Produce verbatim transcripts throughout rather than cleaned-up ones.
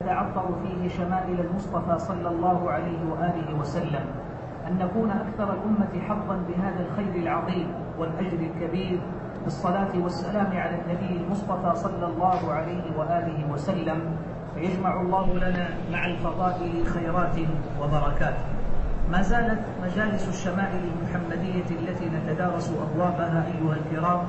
نتعطر فيه شمائل المصطفى صلى الله عليه وآله وسلم، أن نكون أكثر الأمة حظا بهذا الخير العظيم والأجر الكبير بالصلاة والسلام على النبي المصطفى صلى الله عليه وآله وسلم، فيجمع الله لنا مع الفضائل خيرات وبركات. ما زالت مجالس الشمائل المحمدية التي نتدارس أبوابها أيها الكرام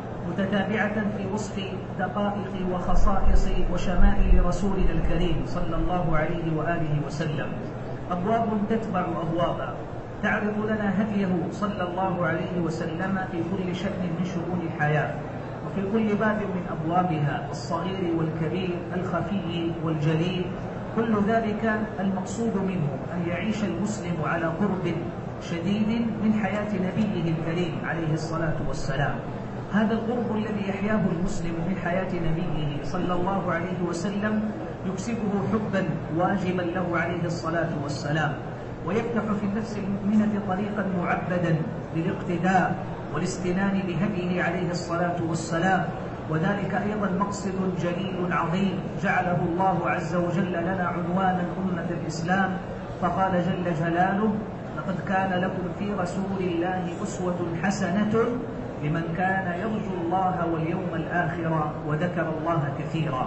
متتابعة في وصف دقائق وخصائص وشمائل رسولنا الكريم صلى الله عليه وآله وسلم، أبواب تتبع أبوابا تعرض لنا هديه صلى الله عليه وسلم في كل شأن من شؤون الحياة، وفي كل باب من أبوابها الصغير والكبير الخفي والجليل، كل ذلك المقصود منه أن يعيش المسلم على قرب شديد من حياة نبيه الكريم عليه الصلاة والسلام. هذا القرب الذي يحياه المسلم من حياة نبيه صلى الله عليه وسلم يكسبه حبا واجبا له عليه الصلاة والسلام، ويفتح في النفس المؤمنة طريقا معبدا للاقتداء والاستنان بهديه عليه الصلاة والسلام. وذلك أيضا مقصد جليل عظيم جعله الله عز وجل لنا عنوانا أمة الإسلام، فقال جل جلاله: لقد كان لكم في رسول الله أسوة حسنة لمن كان يرجو الله واليوم الآخر وذكر الله كثيرا.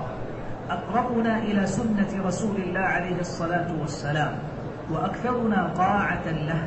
أقربنا إلى سنة رسول الله عليه الصلاة والسلام، وأكثرنا طاعة له،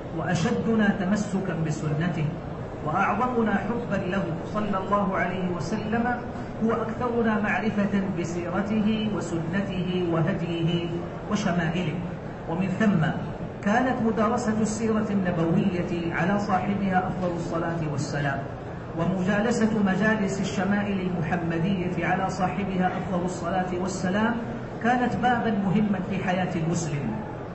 وأشدنا تمسكا بسنته، وأعظمنا حبا له صلى الله عليه وسلم هو أكثرنا معرفة بسيرته وسنته وهديه وشمائله. ومن ثم كانت مدارسة السيرة النبوية على صاحبها أفضل الصلاة والسلام، ومجالسة مجالس الشمائل المحمدية على صاحبها أفضل الصلاة والسلام كانت بابا مهما في حياة المسلم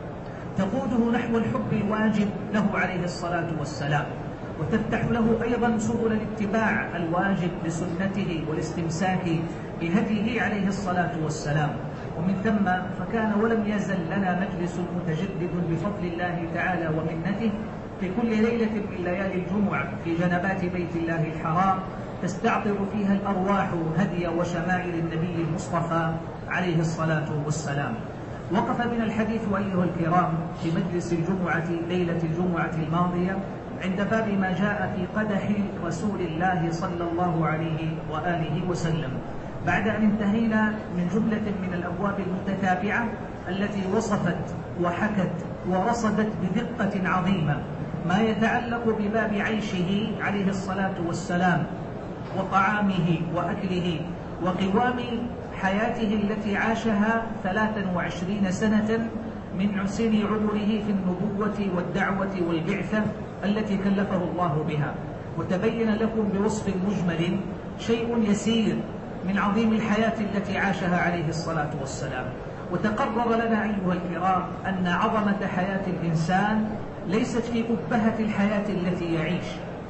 تقوده نحو الحب الواجب له عليه الصلاة والسلام، وتفتح له أيضا سبل الاتباع الواجب لسنته والاستمساك بهديه عليه الصلاة والسلام. ومن ثم فكان ولم يزل لنا مجلس متجدد بفضل الله تعالى ومنته في كل ليلة من ليالي الجمعة في جنبات بيت الله الحرام تستعطر فيها الأرواح هدي وشمائل النبي المصطفى عليه الصلاة والسلام. وقف بنا الحديث أيها الكرام في مجلس الجمعة ليلة الجمعة الماضية عند باب ما جاء في قدح رسول الله صلى الله عليه وآله وسلم، بعد أن انتهينا من جملة من الأبواب المتتابعة التي وصفت وحكت ورصدت بدقة عظيمة ما يتعلق بباب عيشه عليه الصلاة والسلام، وطعامه وأكله وقوام حياته التي عاشها ثلاثا وعشرين سنة من سن عمره في النبوة والدعوة والبعثة التي كلفه الله بها. وتبين لكم بوصف مجمل شيء يسير من عظيم الحياة التي عاشها عليه الصلاة والسلام. وتقرر لنا أيها الكرام أن عظمة حياة الإنسان ليست في أبهة الحياة التي يعيش،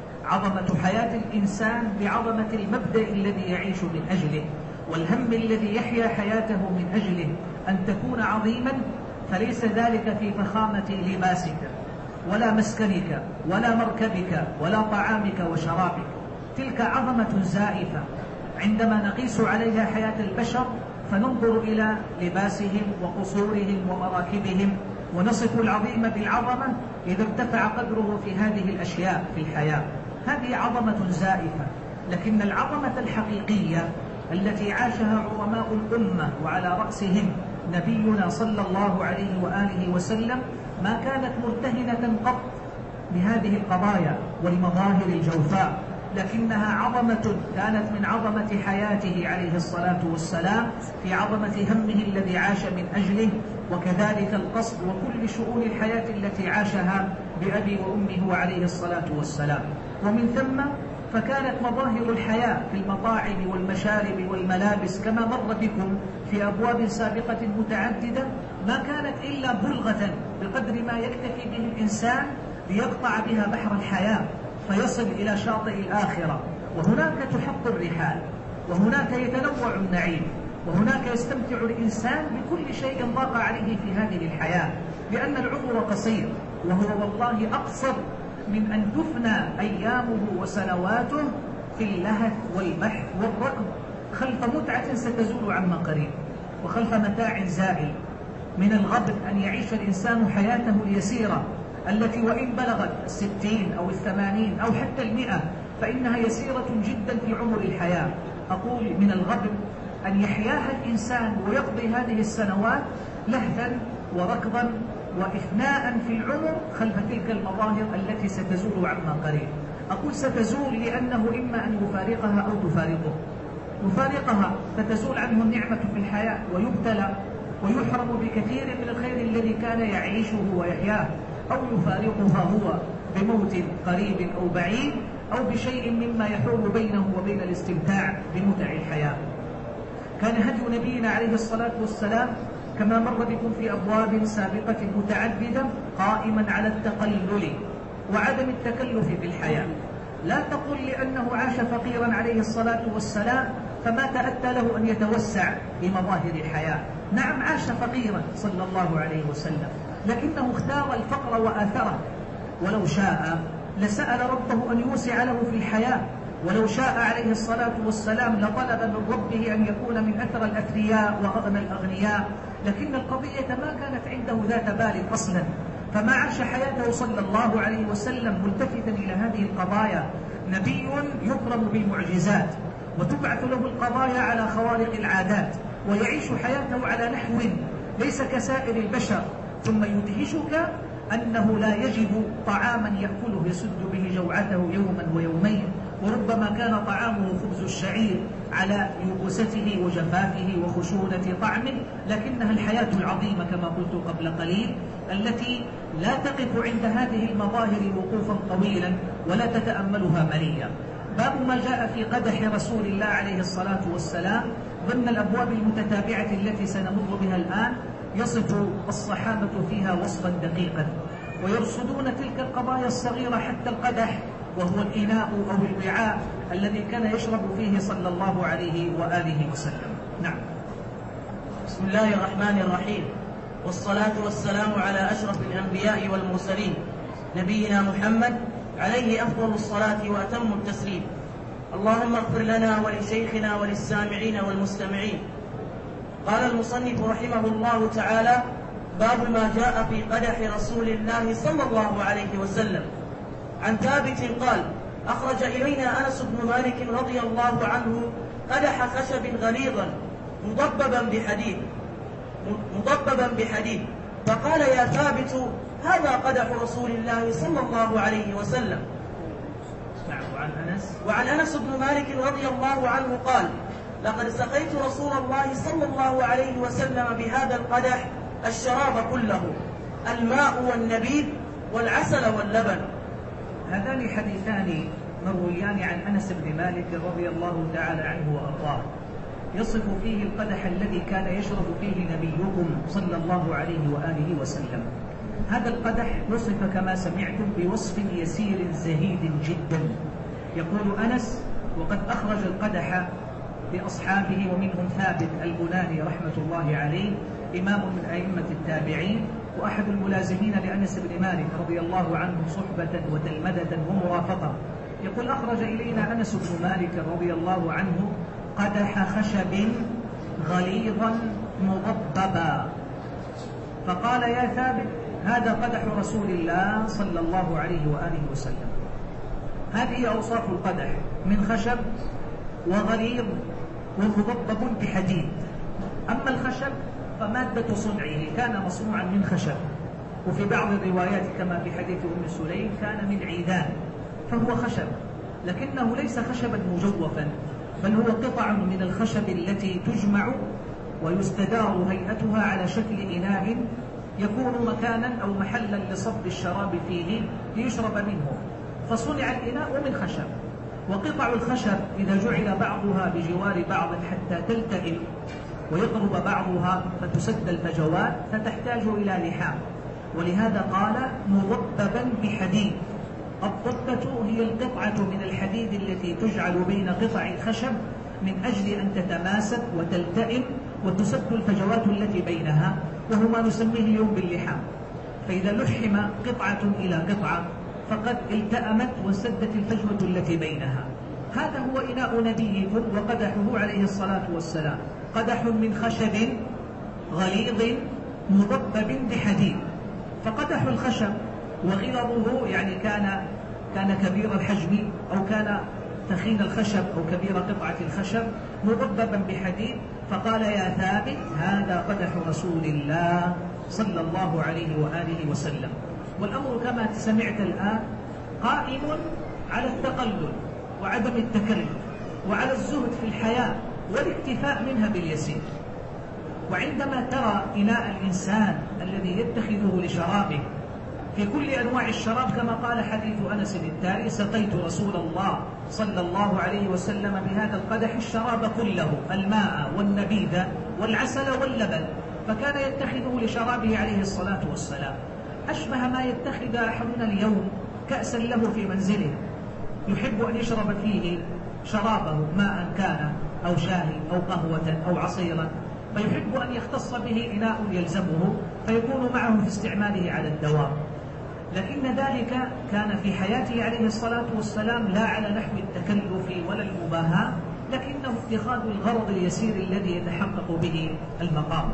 عظمة حياة الإنسان بعظمة المبدأ الذي يعيش من أجله، والهم الذي يحيا حياته من أجله أن تكون عظيما، فليس ذلك في فخامة لباسك ولا مسكنك ولا مركبك ولا طعامك وشرابك. تلك عظمة زائفة عندما نقيس عليها حياة البشر فننظر إلى لباسهم وقصورهم ومراكبهم ونصف العظيم بالعظمة إذا ارتفع قدره في هذه الأشياء في الحياة. هذه عظمة زائفة، لكن العظمة الحقيقية التي عاشها عظماء الأمة وعلى رأسهم نبينا صلى الله عليه وآله وسلم ما كانت مرتهنة قط بهذه القضايا والمظاهر الجوفاء، لكنها عظمة كانت من عظمة حياته عليه الصلاة والسلام في عظمة همه الذي عاش من أجله، وكذلك القصد وكل شؤون الحياة التي عاشها بأبي وأمه عليه الصلاة والسلام. ومن ثم فكانت مظاهر الحياة في المطاعم والمشارب والملابس كما مر بكم في أبواب سابقة متعددة ما كانت إلا بلغة بقدر ما يكتفي به الإنسان ليقطع بها بحر الحياة فيصل إلى شاطئ الآخرة، وهناك تحط الرحال، وهناك يتنوع النعيم، وهناك يستمتع الإنسان بكل شيء ضاق عليه في هذه الحياة، لأن العمر قصير، وهو والله أقصر من أن تفنى أيامه وسنواته في اللهث والبحث والركض خلف متعة ستزول عما قريب. وخلف متاع زائل. من الغبن أن يعيش الإنسان حياته اليسيرة التي وإن بلغت الستين أو الثمانين أو حتى المئة فإنها يسيرة جدا في عمر الحياة. أقول من الغبن أن يحياها الإنسان ويقضي هذه السنوات لهثا وركضا وإفناء في العمر خلف تلك المظاهر التي ستزول عما قريب. أقول ستزول لأنه إما أن يفارقها أو تفارقه. يفارقها فتزول عنه النعمة في الحياة ويبتلى ويحرم بكثير من الخير الذي كان يعيشه ويحياه، أو يفارقها هو بموت قريب أو بعيد أو بشيء مما يحول بينه وبين الاستمتاع بمتع الحياة. كان هدي نبينا عليه الصلاة والسلام كما مر بكم في أبواب سابقة متعددة قائما على التقلل وعدم التكلف في الحياة. لا تقل لأنه عاش فقيرا عليه الصلاة والسلام فما تأتى له أن يتوسع بمظاهر الحياة. نعم عاش فقيرا صلى الله عليه وسلم، لكنه اختار الفقر وآثره، ولو شاء لسأل ربه أن يوسع له في الحياة، ولو شاء عليه الصلاة والسلام لطلب من ربه أن يكون من أثر الأثرياء وأغنى الأغنياء، لكن القضية ما كانت عنده ذات بال أصلا، فما عاش حياته صلى الله عليه وسلم ملتفتا إلى هذه القضايا. نبي يكرم بالمعجزات وتبعث له القضايا على خوارق العادات، ويعيش حياته على نحو ليس كسائر البشر، ثم يدهشك أنه لا يجد طعاما يأكله يسد به جوعته يوما ويومين، وربما كان طعامه خبز الشعير على يبوسته وجفافه وخشونة طعمه، لكنها الحياة العظيمة كما قلت قبل قليل التي لا تقف عند هذه المظاهر وقوفا طويلا ولا تتأملها مليا. باب ما جاء في قدح رسول الله عليه الصلاة والسلام ضمن الأبواب المتتابعة التي سنمر بها الآن، يصف الصحابة فيها وصفا دقيقا ويرصدون تلك القضايا الصغيرة حتى القدح، وهو الإناء أو الوعاء الذي كان يشرب فيه صلى الله عليه وآله وسلم. نعم. بسم الله الرحمن الرحيم، والصلاة والسلام على أشرف الأنبياء والمرسلين نبينا محمد عليه أفضل الصلاة وأتم التسليم. اللهم اغفر لنا ولشيخنا وللسامعين والمستمعين. قال المصنف رحمه الله تعالى: باب ما جاء في قدح رسول الله صلى الله عليه وسلم. عن ثابت قال: أخرج إلينا أنس بن مالك رضي الله عنه قدح خشب غليظا مضببا بحديد مضببا بحديد فقال: يا ثابت، هذا قدح رسول الله صلى الله عليه وسلم. وعن أنس وعن أنس بن مالك رضي الله عنه قال: لقد سقيت رسول الله صلى الله عليه وسلم بهذا القدح الشراب كله، الماء والنبيذ والعسل واللبن. هذان حديثان مرويان عن أنس بن مالك رضي الله تعالى عنه وأرضاه، يصف فيه القدح الذي كان يشرب فيه نبيكم صلى الله عليه وآله وسلم. هذا القدح وصف كما سمعتم بوصف يسير زهيد جدا. يقول أنس: وقد أخرج القدح لأصحابه ومنهم ثابت البناني رحمة الله عليه، إمام من أئمة التابعين وأحد الملازمين لأنس بن مالك رضي الله عنه صحبة وتلمذة ومرافقة. يقول: أخرج إلينا أنس بن مالك رضي الله عنه قدح خشب غليظا مضببا فقال: يا ثابت، هذا قدح رسول الله صلى الله عليه وآله وسلم. هذه أوصاف القدح: من خشب وغليظ ومضبب بحديد. أما الخشب فمادة صنعه كان مصنوعا من خشب، وفي بعض الروايات كما في حديث أم سليم كان من عيدان، فهو خشب لكنه ليس خشبا مجوفا، بل هو قطع من الخشب التي تجمع ويستدار هيئتها على شكل إناء يكون مكانا أو محلا لصب الشراب فيه ليشرب منه، فصنع الإناء من خشب. وقطع الخشب إذا جعل بعضها بجوار بعض حتى تلتئم ويقرب بعضها فتسد الفجوات فتحتاج إلى لحام، ولهذا قال مضببا بحديد. الضبة هي القطعة من الحديد التي تجعل بين قطع الخشب من أجل أن تتماسك وتلتئم وتسد الفجوات التي بينها، وهو ما نسميه اليوم باللحام. فإذا لحم قطعة إلى قطعة فقد التأمت وسدت الفجوة التي بينها. هذا هو إناء نبيكم وقدحه عليه الصلاة والسلام. قدح من خشب غليظ مضبب بحديد. فقدح الخشب وغلظه يعني كان كان كبير الحجم أو كان ثخين الخشب أو كبير قطعة الخشب مضببا بحديد، فقال يا ثابت هذا قدح رسول الله صلى الله عليه وآله وسلم. والأمر كما سمعت الآن قائم على التقلل وعدم التكلف وعلى الزهد في الحياة والاكتفاء منها باليسير. وعندما ترى إناء الإنسان الذي يتخذه لشرابه في كل أنواع الشراب كما قال حديث أنس التالي سقيت رسول الله صلى الله عليه وسلم بهذا القدح الشراب كله، الماء والنبيذ والعسل واللبن، فكان يتخذه لشرابه عليه الصلاة والسلام. أشبه ما يتخذ أحدنا اليوم كأسا له في منزله يحب أن يشرب فيه شرابه، ماء كان أو شاي أو قهوة أو عصيرا، فيحب أن يختص به إناء يلزمه فيكون معه في استعماله على الدوام. لكن ذلك كان في حياته عليه الصلاة والسلام لا على نحو التكلف ولا المباهاة، لكنه اتخاذ الغرض اليسير الذي يتحقق به المقام.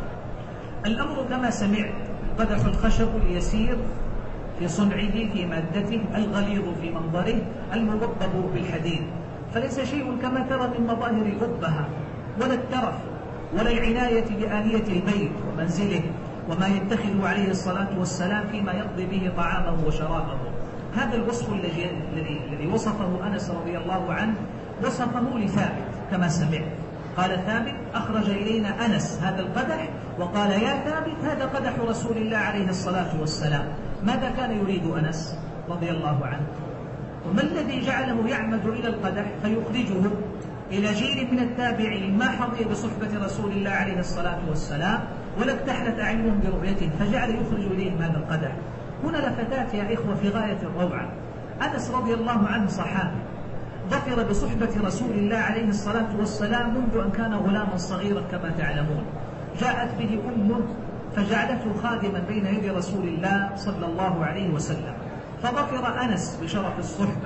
الأمر كما سمعت قدح الخشب اليسير في صنعه في مادته، الغليظ في منظره، المضبب بالحديد، فليس شيء كما ترى من مظاهر الأبهة ولا الترف ولا العناية بآلية البيت ومنزله وما يتخذ عليه الصلاة والسلام فيما يقضي به طعامه وشرابه. هذا الوصف الذي الذي وصفه أنس رضي الله عنه وصفه لثابت كما سمعت، قال ثابت أخرج إلينا أنس هذا القدح وقال يا ثابت هذا قدح رسول الله عليه الصلاة والسلام. ماذا كان يريد أنس رضي الله عنه؟ وما الذي جعله يعمد إلى القدح فيخرجه إلى جيل من التابعين ما حظي بصحبة رسول الله عليه الصلاة والسلام ولا اكتحلت أعينهم برؤيته، فجعل يخرج إليهم هذا القدح. هنا لفتات يا إخوة في غاية الروعة. أنس رضي الله عنه صحابي ظفر بصحبة رسول الله عليه الصلاة والسلام منذ أن كان غلاما صغيرا كما تعلمون. جاءت به أمه فجعلته خادما بين يدي رسول الله صلى الله عليه وسلم، فظفر أنس بشرف الصحبة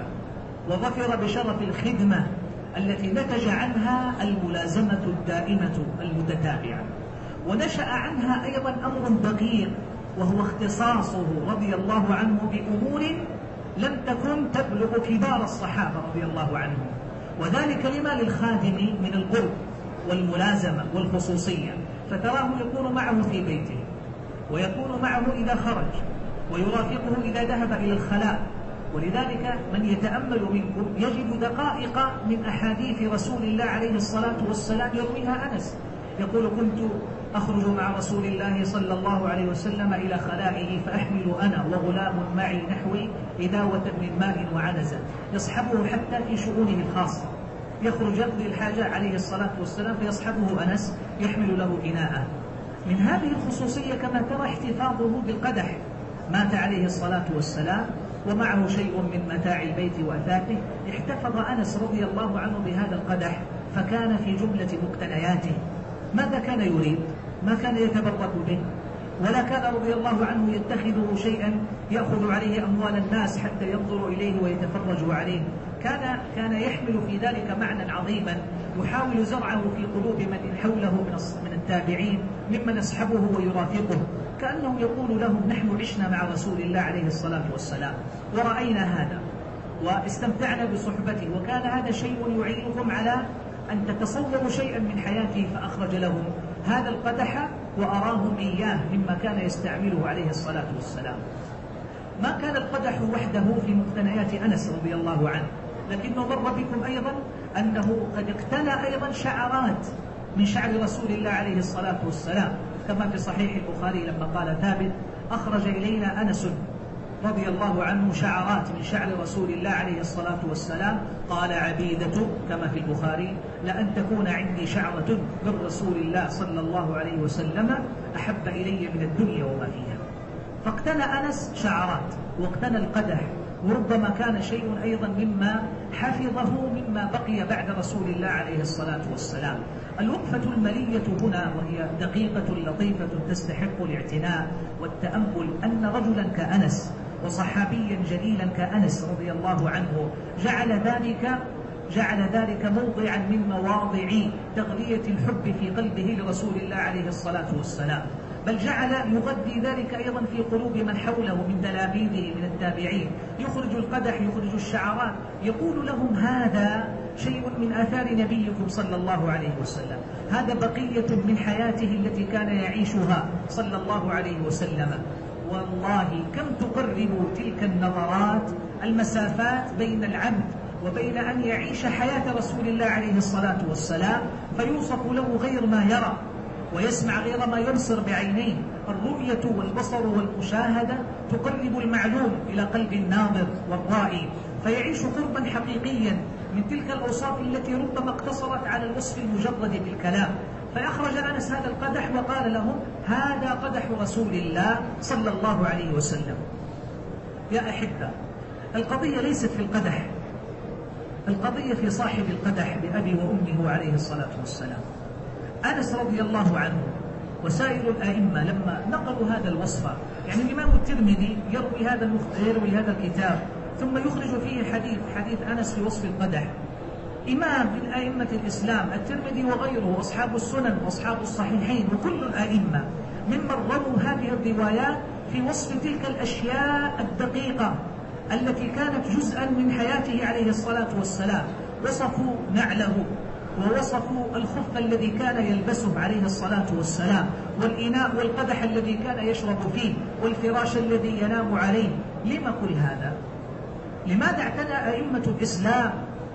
وظفر بشرف الخدمة التي نتج عنها الملازمة الدائمة المتتابعة. ونشأ عنها أيضا أمر دقيق وهو اختصاصه رضي الله عنه بأمور لم تكن تبلغ كبار الصحابة رضي الله عنهم، وذلك لما للخادم من القرب والملازمة والخصوصية، فتراه يكون معه في بيته ويكون معه إذا خرج ويرافقه إذا ذهب إلى الخلاء. ولذلك من يتأمل منكم يجد دقائق من أحاديث رسول الله عليه الصلاة والسلام يرويها أنس، يقول كنت أخرج مع رسول الله صلى الله عليه وسلم إلى خلائه فأحمل أنا وغلام معي نحوي إداوة من ماء وعنزة، يصحبه حتى في شؤونه الخاصة، يخرج يقضي الحاجة عليه الصلاة والسلام فيصحبه أنس يحمل له إناءه. من هذه الخصوصية كما ترى احتفاظه بالقدح، مات عليه الصلاة والسلام ومعه شيء من متاع البيت وأثاثه، احتفظ أنس رضي الله عنه بهذا القدح فكان في جملة مقتنياته. ماذا كان يريد؟ ما كان يتبرك به ولا كان رضي الله عنه يتخذه شيئا يأخذ عليه أموال الناس حتى ينظروا إليه ويتفرجوا عليه، كان كان يحمل في ذلك معنى عظيما يحاول زرعه في قلوب من حوله من التابعين ممن يصحبه ويرافقه، كأنه يقول لهم نحن عشنا مع رسول الله عليه الصلاة والسلام ورأينا هذا واستمتعنا بصحبته، وكان هذا شيء يعينكم على أن تتصوروا شيئا من حياته، فأخرج لهم هذا القدح وأراهم إياه مما كان يستعمله عليه الصلاة والسلام. ما كان القدح وحده في مقتنيات أنس رضي الله عنه، لكنه مر بكم أيضا أنه قد اقتنى أيضا شعرات من شعر رسول الله عليه الصلاة والسلام، كما في صحيح البخاري لما قال ثابت أخرج إلينا أنس رضي الله عنه شعرات من شعر رسول الله عليه الصلاة والسلام، قال عبيدة كما في البخاري لأن تكون عندي شعرة من رسول الله صلى الله عليه وسلم أحب إلي من الدنيا وما فيها. فاقتنى أنس شعرات واقتنى القدح، وربما كان شيء أيضا مما حفظه مما بقي بعد رسول الله عليه الصلاة والسلام. الوقفة الملية هنا وهي دقيقة لطيفة تستحق الاعتناء والتأمل، أن رجلا كأنس وصحابيا جليلا كأنس رضي الله عنه جعل ذلك جعل ذلك موضعا من مواضع تغذية الحب في قلبه لرسول الله عليه الصلاة والسلام، بل جعل يغذي ذلك أيضا في قلوب من حوله من تلاميذه من التابعين، يخرج القدح يخرج الشعرات، يقول لهم هذا شيء من آثار نبيكم صلى الله عليه وسلم، هذا بقية من حياته التي كان يعيشها صلى الله عليه وسلم. والله كم تقرب تلك النظرات المسافات بين العبد وبين أن يعيش حياة رسول الله عليه الصلاة والسلام فيوصف له غير ما يرى ويسمع غير ما يبصر بعينيه. الرؤية والبصر والمشاهدة تقرب المعلوم إلى قلب الناظر والرائي، فيعيش قربا حقيقيا من تلك الأوصاف التي ربما اقتصرت على الوصف المجرد بالكلام. فأخرج أنس هذا القدح وقال لهم هذا قدح رسول الله صلى الله عليه وسلم. يا أحبة، القضية ليست في القدح، القضية في صاحب القدح بأبي وأمه عليه الصلاة والسلام. أنس رضي الله عنه وسائر الأئمة لما نقلوا هذا الوصف، يعني الإمام الترمذي يروي هذا يروي هذا الكتاب ثم يخرج فيه حديث حديث أنس في وصف القدح. إمام من أئمة الإسلام الترمذي وغيره وأصحاب السنن وأصحاب الصحيحين وكل الأئمة ممن رووا هذه الروايات في وصف تلك الأشياء الدقيقة التي كانت جزءا من حياته عليه الصلاة والسلام. وصفوا نعله، ووصفوا الخف الذي كان يلبسه عليه الصلاة والسلام، والإناء والقدح الذي كان يشرب فيه، والفراش الذي ينام عليه. لما كل هذا؟ لماذا اعتنى أئمة الإسلام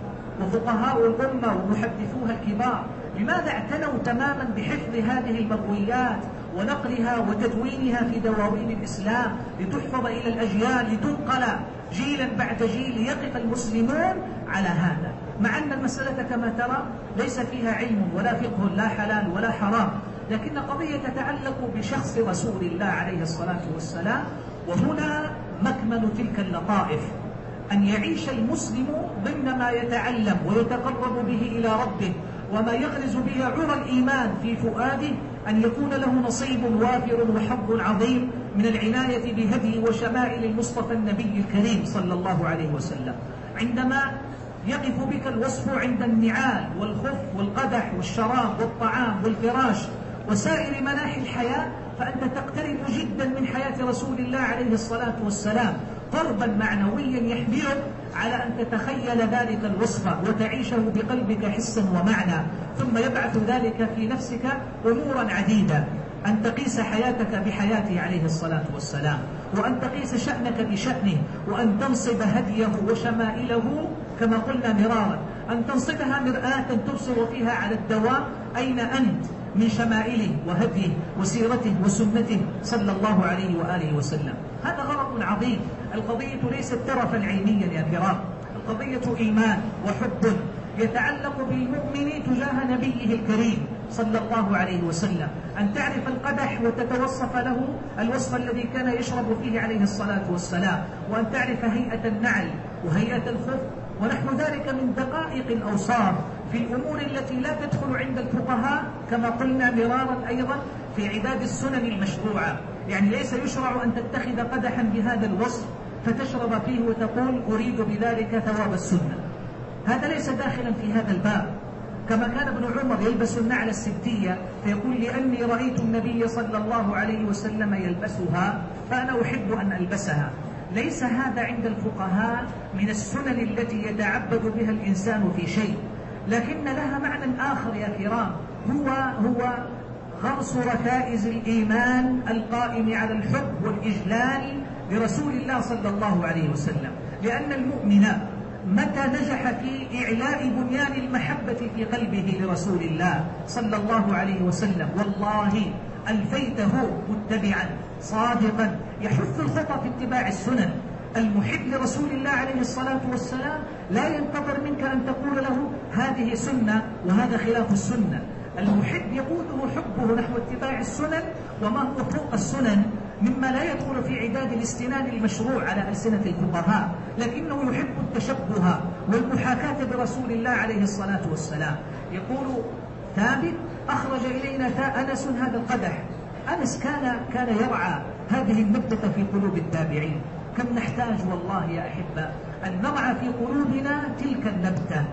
وفقهاء الأمة ومحدثوها الكبار؟ لماذا اعتنوا تماما بحفظ هذه المرويات ونقلها وتدوينها في دواوين الإسلام لتحفظ إلى الأجيال، لتنقل جيلا بعد جيل، ليقف المسلمون على هذا، مع أن المسألة كما ترى ليس فيها علم ولا فقه، لا حلال ولا حرام، لكن قضية تتعلق بشخص رسول الله عليه الصلاة والسلام. وهنا مكمن تلك اللطائف، أن يعيش المسلم ضمن ما يتعلم ويتقرب به إلى ربه وما يغرز به عرى الإيمان في فؤاده، أن يكون له نصيب وافر وحظ عظيم من العناية بهدي وشمائل المصطفى النبي الكريم صلى الله عليه وسلم. عندما يقف بك الوصف عند النعال والخف والقدح والشراب والطعام والفراش وسائر مناحي الحياة، فأنت تقترب جدا من حياة رسول الله عليه الصلاة والسلام قربا معنويا يحملك على أن تتخيل ذلك الوصف وتعيشه بقلبك حسا ومعنى، ثم يبعث ذلك في نفسك أمورا عديدة، أن تقيس حياتك بحياته عليه الصلاة والسلام، وأن تقيس شأنك بشأنه، وأن تنصب هديه وشمائله كما قلنا مرارا، أن تنصبها مرآة تبصر فيها على الدوام أين أنت من شمائله وهديه وسيرته وسنته صلى الله عليه وآله وسلم. هذا غرض عظيم. القضية ليست ترفا علميا يا كرام، القضية إيمان وحب يتعلق بالمؤمن تجاه نبيه الكريم صلى الله عليه وسلم، أن تعرف القدح وتتوصف له الوصف الذي كان يشرب فيه عليه الصلاة والسلام، وأن تعرف هيئة النعل وهيئة الخف، ونحن ذلك من دقائق الأوصاف في الأمور التي لا تدخل عند الفقهاء كما قلنا مرارا أيضا في عداد السنن المشروعة. يعني ليس يشرع أن تتخذ قدحا بهذا الوصف فتشرب فيه وتقول أريد بذلك ثواب السنة، هذا ليس داخلا في هذا الباب. كما كان ابن عمر يلبس النعل السبتية فيقول لأني رأيت النبي صلى الله عليه وسلم يلبسها فأنا أحب أن ألبسها. ليس هذا عند الفقهاء من السنن التي يتعبد بها الإنسان في شيء، لكن لها معنى آخر يا كرام، هو هو غرس ركائز الإيمان القائم على الحب والإجلال لرسول الله صلى الله عليه وسلم. لأن المؤمن متى نجح في إعلاء بنيان المحبة في قلبه لرسول الله صلى الله عليه وسلم، والله ألفيته متبعا صادقا يحث الخطى في اتباع السنن. المحب لرسول الله عليه الصلاة والسلام لا ينتظر منك أن تقول له هذه سنة وهذا خلاف السنة. المحب يقوده حبه نحو اتباع السنن، وما هو فوق السنن مما لا يدخل في عداد الاستنان المشروع على ألسنة الفقهاء، لكنه يحب التشبه والمحاكاة برسول الله عليه الصلاة والسلام. يقول ثابت أخرج إلينا أنس هذا القدح. أنس كان كان يرعى هذه النبتة في قلوب التابعين. كم نحتاج والله يا أحبة أن نرعى في قلوبنا تلك النبتة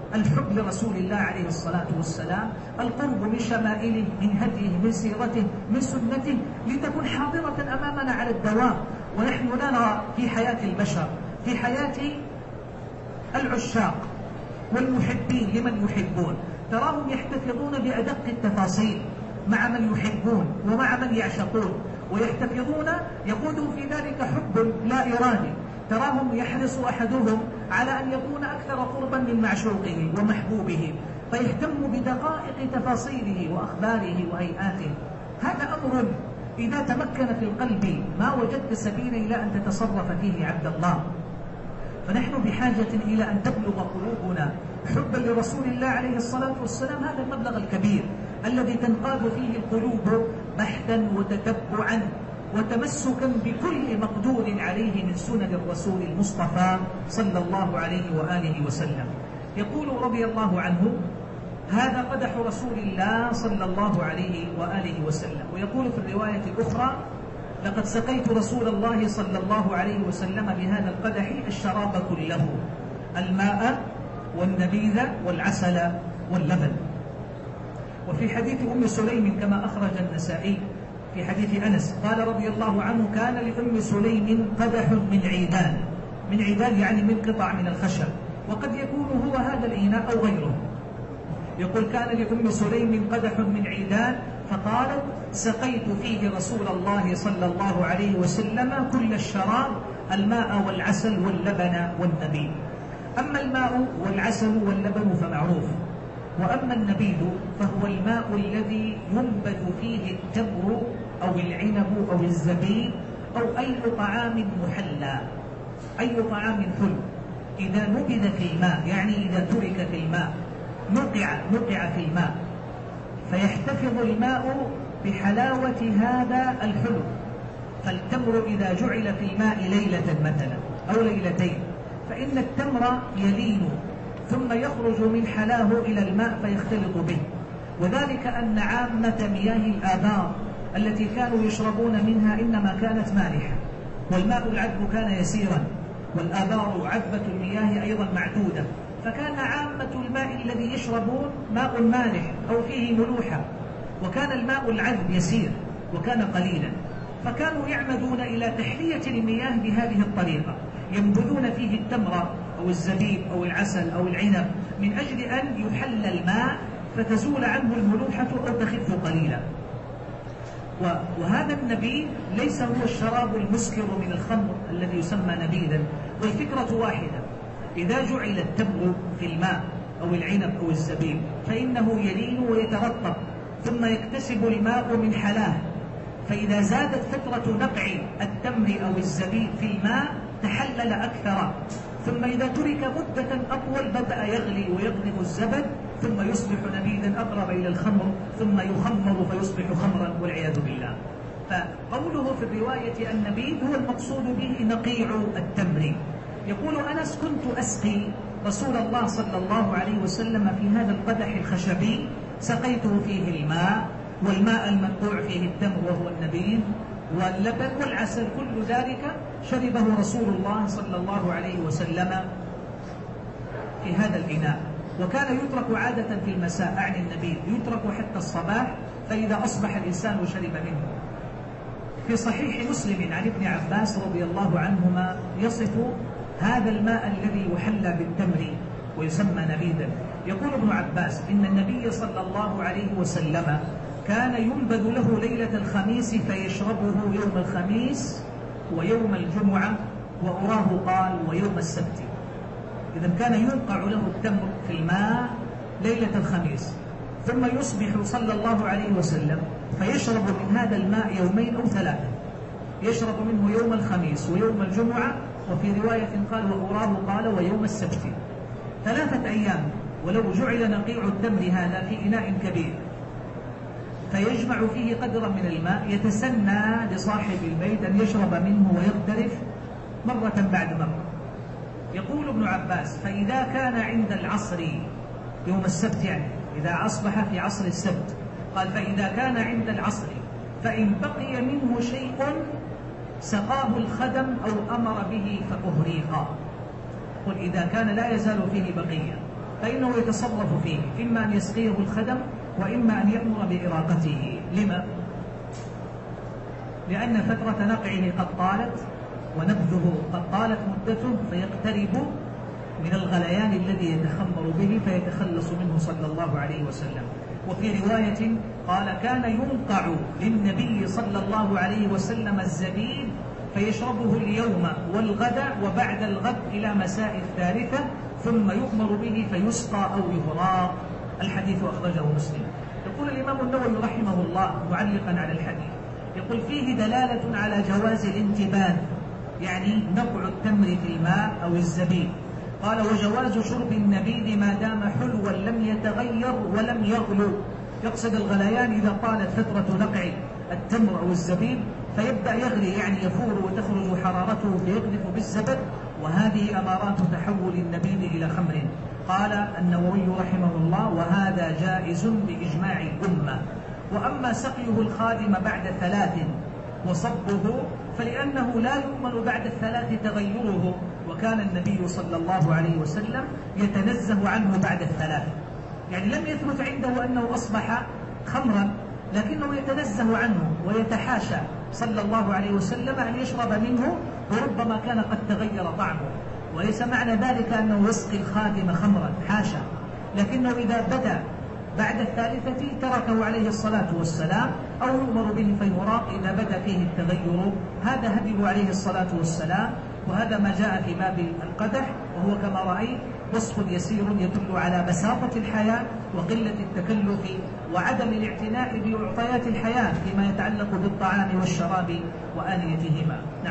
الحب لرسول الله عليه الصلاة والسلام، القرب من شمائله، من هديه، من سيرته، من سنته، لتكن حاضرة أمامنا على الدوام. ونحن نرى في حياة البشر، في حياة العشاق والمحبين لمن يحبون، تراهم يحتفظون بأدق التفاصيل مع من يحبون ومع من يعشقون، ويحتفظون يقودهم في ذلك حب لا إرادي. تراهم يحرص أحدهم على أن يكون أكثر قربا من معشوقه ومحبوبه، فيهتم بدقائق تفاصيله وأخباره وهيئاته. هذا أمر إذا تمكن في القلب ما وجدت سبيلا إلى أن تتصرف فيه عبد الله. فنحن بحاجة إلى أن تبلغ قلوبنا حبا لرسول الله عليه الصلاة والسلام، هذا المبلغ الكبير الذي تنقاد فيه القلوب بحثا وتتبعا وتمسكا بكل مقدور عليه من سنن الرسول المصطفى صلى الله عليه وآله وسلم. يقول رضي الله عنه: هذا قدح رسول الله صلى الله عليه وآله وسلم. ويقول في الرواية الأخرى: لقد سقيت رسول الله صلى الله عليه وسلم بهذا القدح الشراب كله، الماء والنبيذ والعسل واللبن. وفي حديث أم سليم كما أخرج النسائي في حديث أنس قال رضي الله عنه: كان لأم سليم قدح من عيدان. من عيدان يعني من قطع من الخشب، وقد يكون هو هذا الإناء أو غيره. يقول: كان لأم سليم قدح من عيدان، فقالت: سقيت فيه رسول الله صلى الله عليه وسلم كل الشراب، الماء والعسل واللبن والنبيذ. أما الماء والعسل واللبن فمعروف، وأما النبيذ فهو الماء الذي ينبت فيه التمر أو العنب أو الزبيب أو أي طعام محلى، أي طعام حلو إذا نبذ في الماء، يعني إذا ترك في الماء، نقع نقع في الماء، فيحتفظ الماء بحلاوة هذا الحلو. فالتمر إذا جعل في الماء ليلة مثلا أو ليلتين، فإن التمر يلين ثم يخرج من حلاه إلى الماء فيختلط به. وذلك أن عامة مياه الآبار التي كانوا يشربون منها إنما كانت مالحة، والماء العذب كان يسيرا، والآبار عذبة المياه أيضا معدودة، فكان عامة الماء الذي يشربون ماء مالح أو فيه ملوحة، وكان الماء العذب يسير وكان قليلا. فكانوا يعمدون إلى تحلية المياه بهذه الطريقة، ينبذون فيه التمر أو الزبيب أو العسل أو العنب من أجل أن يحل الماء فتزول عنه الملوحة أو تخف قليلا. وهذا النبيذ ليس هو الشراب المسكر من الخمر الذي يسمى نبيذا، والفكرة واحدة: إذا جعل التمر في الماء أو العنب أو الزبيب فإنه يلين ويترطب، ثم يكتسب الماء من حلاه، فإذا زادت فترة نقع التمر أو الزبيب في الماء تحلل أكثر، ثم إذا ترك مدة أطول بدأ يغلي ويغلب الزبد، ثم يصبح نبيذا أقرب إلى الخمر، ثم يخمر فيصبح خمرا والعياذ بالله. فقوله في الرواية النبيذ هو المقصود به نقيع التمر. يقول أنس: كنت أسقي رسول الله صلى الله عليه وسلم في هذا القدح الخشبي، سقيته فيه الماء، والماء المنقوع فيه التمر وهو النبيذ، واللبن والعسل، كل ذلك شربه رسول الله صلى الله عليه وسلم في هذا الإناء. وكان يترك عادة في المساء، أعني النبيذ يترك حتى الصباح، فإذا أصبح الإنسان شرب منه. في صحيح مسلم عن ابن عباس رضي الله عنهما يصف هذا الماء الذي يحلى بالتمر ويسمى نبيذا. يقول ابن عباس: إن النبي صلى الله عليه وسلم كان ينبذ له ليلة الخميس فيشربه يوم الخميس ويوم الجمعة، وأراه قال ويوم السبت. إذن كان ينقع له التمر في الماء ليلة الخميس، ثم يصبح صلى الله عليه وسلم فيشرب من هذا الماء يومين أو ثلاثة، يشرب منه يوم الخميس ويوم الجمعة، وفي رواية قال وأراه قال ويوم السبت، ثلاثة أيام. ولو جعل نقيع التمر هذا في إناء كبير فيجمع فيه قدرا من الماء، يتسنى لصاحب البيت أن يشرب منه ويغترف مرة بعد مرة. يقول ابن عباس: فإذا كان عند العصر يوم السبت، يعني إذا أصبح في عصر السبت، قال فإذا كان عند العصر فإن بقي منه شيء سقاه الخدم أو أمر به فأهريق. قل إذا كان لا يزال فيه بقية، فإنه يتصرف فيه، إما أن يسقيه الخدم وإما أن يأمر بإراقته. لما؟ لأن فترة نقعه قد طالت ونبذه قد طالت مدته، فيقترب من الغليان الذي يتخمر به فيتخلص منه صلى الله عليه وسلم. وفي رواية قال: كان ينقع للنبي صلى الله عليه وسلم الزبيب فيشربه اليوم والغد وبعد الغد إلى مساء الثالثة، ثم يؤمر به فيسقى أو يهراق. الحديث أخرجه مسلم. يقول الإمام النووي رحمه الله معلقا على الحديث، يقول: فيه دلالة على جواز الانتباه، يعني نقع التمر في الماء أو الزبيب. قال: وجواز شرب النبيذ ما دام حلوا لم يتغير ولم يغلو. يقصد الغليان إذا طالت فترة نقع التمر أو الزبيب فيبدأ يغلي، يعني يفور وتخرج حرارته فيقذف بالزبد، وهذه أمارات تحول النبيذ إلى خمر. قال النووي رحمه الله: وهذا جائز بإجماع الأمة. وأما سقيه الخادم بعد ثلاث وصبه فلأنه لا يؤمن بعد الثلاث تغيره، وكان النبي صلى الله عليه وسلم يتنزه عنه بعد الثلاث، يعني لم يثبت عنده أنه أصبح خمرا، لكنه يتنزه عنه ويتحاشى صلى الله عليه وسلم أن يشرب منه، وربما كان قد تغير طعمه. وليس معنى ذلك أنه يسقي الخادم خمرا، حاشا، لكنه إذا بدا بعد الثالثة تركه عليه الصلاة والسلام، أو يؤمر به فيراق إذا بدا فيه التغير. هذا هديه عليه الصلاة والسلام، وهذا ما جاء في باب القدح، وهو كما رأيت وصف يسير يدل على بساطة الحياة وقلة التكلف وعدم الاعتناء بمعطيات الحياة فيما يتعلق بالطعام والشراب وآنيتهما. نعم.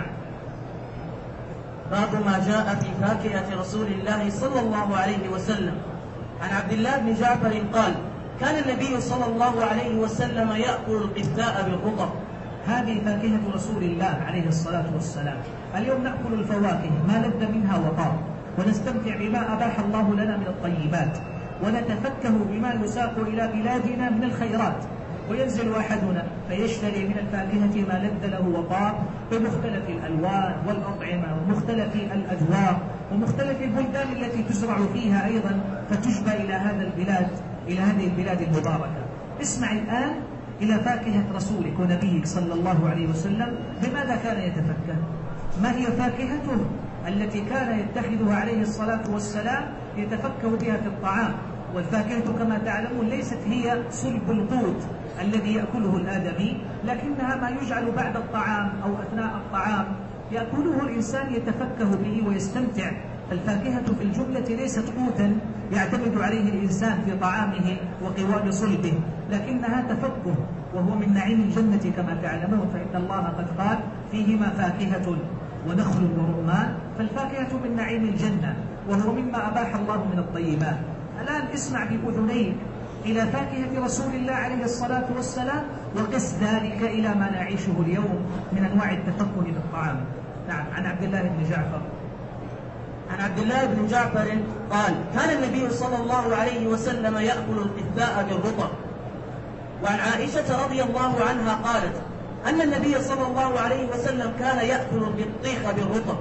باب ما جاء في فاكهة رسول الله صلى الله عليه وسلم. عن عبد الله بن جعفر قال: كان النبي صلى الله عليه وسلم يأكل القثاء بالرطب. هذه فاكهة رسول الله عليه الصلاة والسلام. اليوم نأكل الفواكه ما لذ منها وطاب، ونستمتع بما أباح الله لنا من الطيبات، ونتفكه بما يساق إلى بلادنا من الخيرات، وينزل أحدنا فيشتري من الفاكهة ما لذ له وطاب بمختلف الألوان والأطعمة ومختلف الأذواق ومختلف البلدان التي تزرع فيها أيضا فتجبى إلى هذا البلاد إلى هذه البلاد المباركة. اسمع الآن إلى فاكهة رسولك ونبيك صلى الله عليه وسلم بماذا كان يتفكه، ما هي فاكهته التي كان يتخذها عليه الصلاة والسلام يتفكه بها في الطعام. والفاكهة كما تعلمون ليست هي صلب القوت الذي يأكله الآدمي، لكنها ما يجعل بعد الطعام أو أثناء الطعام يأكله الإنسان يتفكه به ويستمتع. الفاكهة في الجملة ليست قوتا يعتمد عليه الإنسان في طعامه وقوام صلبه، لكنها تفكه، وهو من نعيم الجنة كما تعلمون، فإن الله قد قال: فيهما فاكهة ونخل ورمان. فالفاكهة من نعيم الجنة، وهو مما أباح الله من الطيبات. الآن اسمع بأذنيك إلى فاكهة رسول الله عليه الصلاة والسلام، وقس ذلك إلى ما نعيشه اليوم من أنواع التفكه في الطعام. نعم. عن عبد الله بن جعفر عن عبد الله بن جعفر قال: كان النبي صلى الله عليه وسلم يأكل القثاء بالرطب. وعن عائشة رضي الله عنها قالت أن النبي صلى الله عليه وسلم كان يأكل البطيخ بالرطب.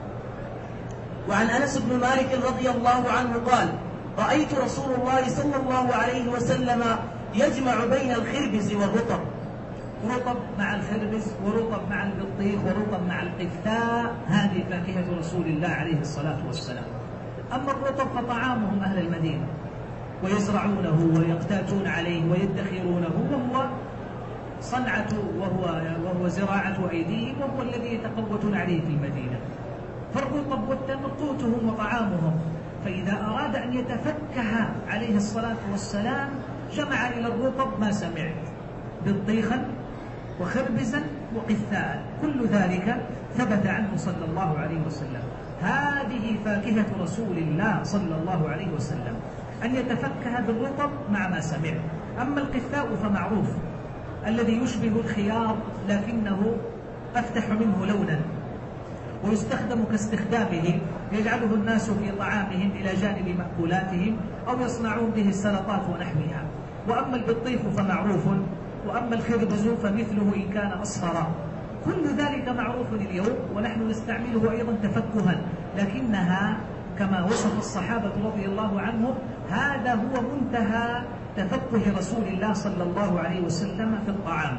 وعن أنس بن مالك رضي الله عنه قال: رأيت رسول الله صلى الله عليه وسلم يجمع بين الخربز والرطب. رطب مع الخربز ورطب مع البطيخ ورطب مع القثاء، هذه فاكهة رسول الله عليه الصلاة والسلام. أما الرطب فطعامهم أهل المدينة، ويزرعونه ويقتاتون عليه ويدخرونه، وهو صنعة وهو, وهو زراعة أيديهم، وهو الذي يتقوتون عليه في المدينة. فالرطب والتمر قوتهم وطعامهم، فإذا أراد أن يتفكه عليه الصلاة والسلام جمع إلى الرطب ما سمعت: بطيخا وخربزا وقثاء، كل ذلك ثبت عنه صلى الله عليه وسلم. هذه فاكهة رسول الله صلى الله عليه وسلم، أن يتفكه بالرطب مع ما سمع. أما القثاء فمعروف، الذي يشبه الخيار لكنه أفتح منه لونا، ويستخدم كاستخدامه، يجعله الناس في طعامهم إلى جانب مأكولاتهم، أو يصنعون به السلطات ونحوها. وأما البطيخ فمعروف، وأما الخربز فمثله إن كان أصفرا. كل ذلك معروف اليوم، ونحن نستعمله أيضا تفكها، لكنها كما وصف الصحابة رضي الله عنهم هذا هو منتهى تفقه رسول الله صلى الله عليه وسلم في الطعام.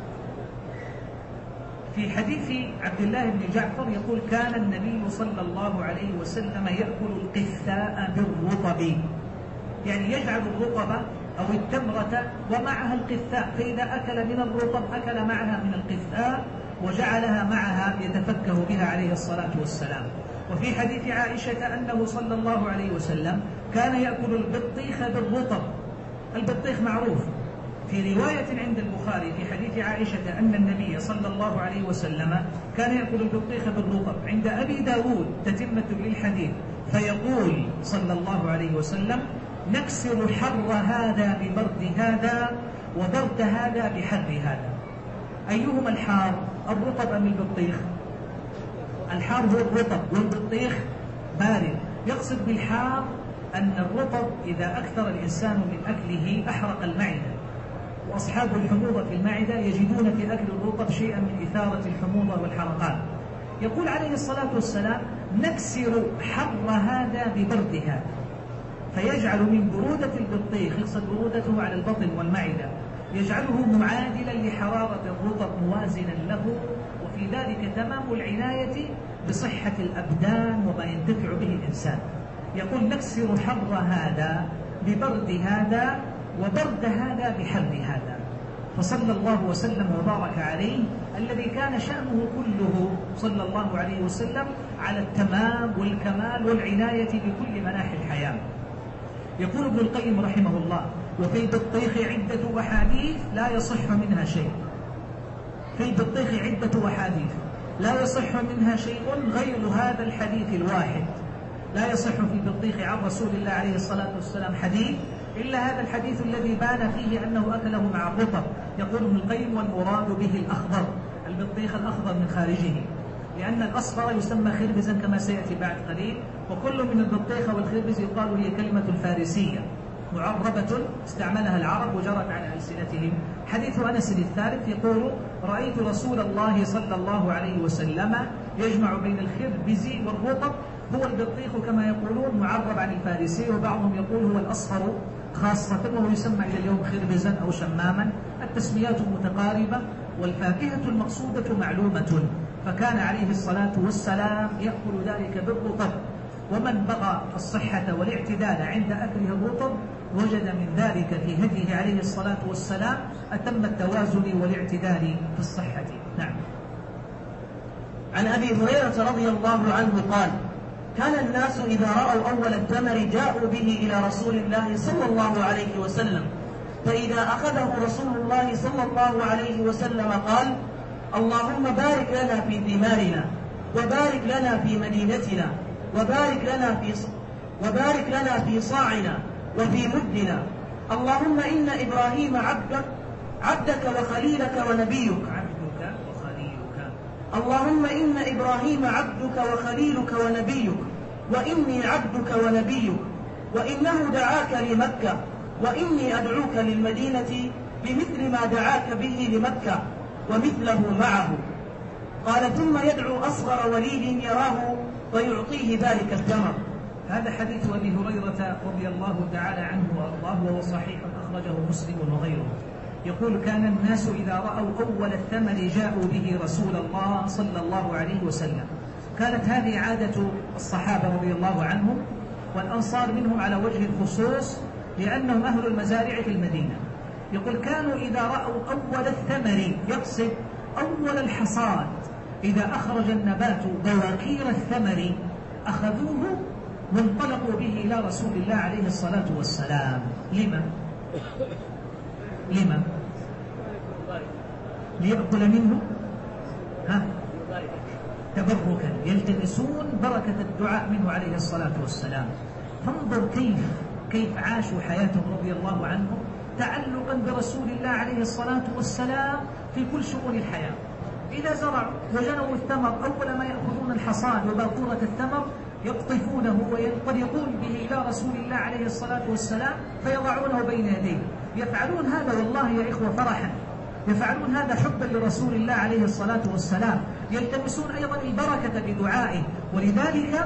في حديث عبد الله بن جعفر يقول كان النبي صلى الله عليه وسلم يأكل القثاء بالرطب، يعني يجعل الرطب أو التمرة ومعها القثاء، فإذا أكل من الرطب أكل معها من القثاء وجعلها معها يتفكه بها عليه الصلاة والسلام. وفي حديث عائشة أنه صلى الله عليه وسلم كان يأكل البطيخ بالرطب. البطيخ معروف، في رواية عند البخاري في حديث عائشة أن النبي صلى الله عليه وسلم كان يأكل البطيخ بالرطب. عند أبي داود تتمة للحديث فيقول صلى الله عليه وسلم نكسر حر هذا ببرد هذا وبرد هذا بحر هذا. أيهما الحار، الرطب أم البطيخ؟ الحار هو الرطب والبطيخ بارد. يقصد بالحار أن الرطب إذا أكثر الإنسان من أكله أحرق المعدة، وأصحاب الحموضة في المعدة يجدون في أكل الرطب شيئا من إثارة الحموضة والحرقان. يقول عليه الصلاة والسلام نكسر حر هذا ببرد هذا، فيجعل من برودة البطيخ، يقصد برودته على البطن والمعدة، يجعله معادلا لحرارة الرطب موازنا له، وفي ذلك تمام العناية بصحة الأبدان وما ينتفع به الإنسان. يقول نكسر حر هذا ببرد هذا وبرد هذا بحر هذا. فصلى الله وسلم وبارك عليه الذي كان شأنه كله صلى الله عليه وسلم على التمام والكمال والعناية بكل مناحي الحياة. يقول ابن القيم رحمه الله وفي البطيخ عدة أحاديث لا يصح منها شيء. في البطيخ عدة أحاديث لا يصح منها شيء غير هذا الحديث الواحد. لا يصح في البطيخ عن رسول الله عليه الصلاة والسلام حديث إلا هذا الحديث الذي بان فيه أنه أكله مع الرطب. يقول ابن القيم والمراد به الأخضر، البطيخ الأخضر من خارجه، لأن الأصفر يسمى خربزا كما سيأتي بعد قليل، وكل من البطيخ والخربز يقال هي كلمة فارسية معربة استعملها العرب وجرت على ألسنتهم. حديث أنس الثالث يقول رأيت رسول الله صلى الله عليه وسلم يجمع بين الخربز والرطب، هو البطيخ كما يقولون معرب عن الفارسي، وبعضهم يقول هو الأصفر خاصة، وهو يسمى إلى اليوم خربزا أو شماما. التسميات متقاربة والفاكهة المقصودة معلومة، فكان عليه الصلاة والسلام يأكل ذلك بالرطب. ومن بغى الصحة والاعتدال عند أكله الرطب وجد من ذلك في هديه عليه الصلاة والسلام أتم التوازن والاعتدال في الصحة. نعم. عن أبي هريرة رضي الله عنه قال كان الناس إذا رأوا أول التمر جاءوا به إلى رسول الله صلى الله عليه وسلم، فإذا أخذه رسول الله صلى الله عليه وسلم قال اللهم بارك لنا في ثمارنا وبارك لنا في مدينتنا وبارك لنا في وبارك لنا في صاعنا وفي مدنا. اللهم إن إبراهيم عبدك عبدك وخليلك ونبيك عبدك وخليلك. اللهم إن إبراهيم عبدك وخليلك ونبيك وإني عبدك ونبيك، وإنه دعاك لمكة وإني أدعوك للمدينة بمثل ما دعاك به لمكة ومثله معه. قال ثم يدعو أصغر وليد يراه ويعطيه ذلك التمر. هذا حديث أبي هريرة رضي الله تعالى عنه وأرضاه وهو صحيح أخرجه مسلم وغيره. يقول كان الناس إذا رأوا أول الثمر جاءوا به رسول الله صلى الله عليه وسلم. كانت هذه عادة الصحابة رضي الله عنهم والأنصار منهم على وجه الخصوص لأنهم أهل المزارع في المدينة. يقول كانوا إذا رأوا أول الثمر، يقصد أول الحصاد، إذا أخرج النبات بواكير الثمر أخذوه وانطلقوا به إلى رسول الله عليه الصلاة والسلام. لما؟ لما؟ ليأكل منه ها؟ تبركا، يلتمسون بركة الدعاء منه عليه الصلاة والسلام. فانظر كيف كيف عاشوا حياتهم رضي الله عنهم تعلقا برسول الله عليه الصلاة والسلام في كل شؤون الحياة. إذا زرعوا وجنوا الثمر أول ما يأخذون الحصاد وباكورة الثمر يقطفونه وينطلقون به إلى رسول الله عليه الصلاة والسلام فيضعونه بين يديه. يفعلون هذا والله يا إخوة فرحا، يفعلون هذا حبا لرسول الله عليه الصلاة والسلام، يلتمسون أيضا البركة بدعائه. ولذلك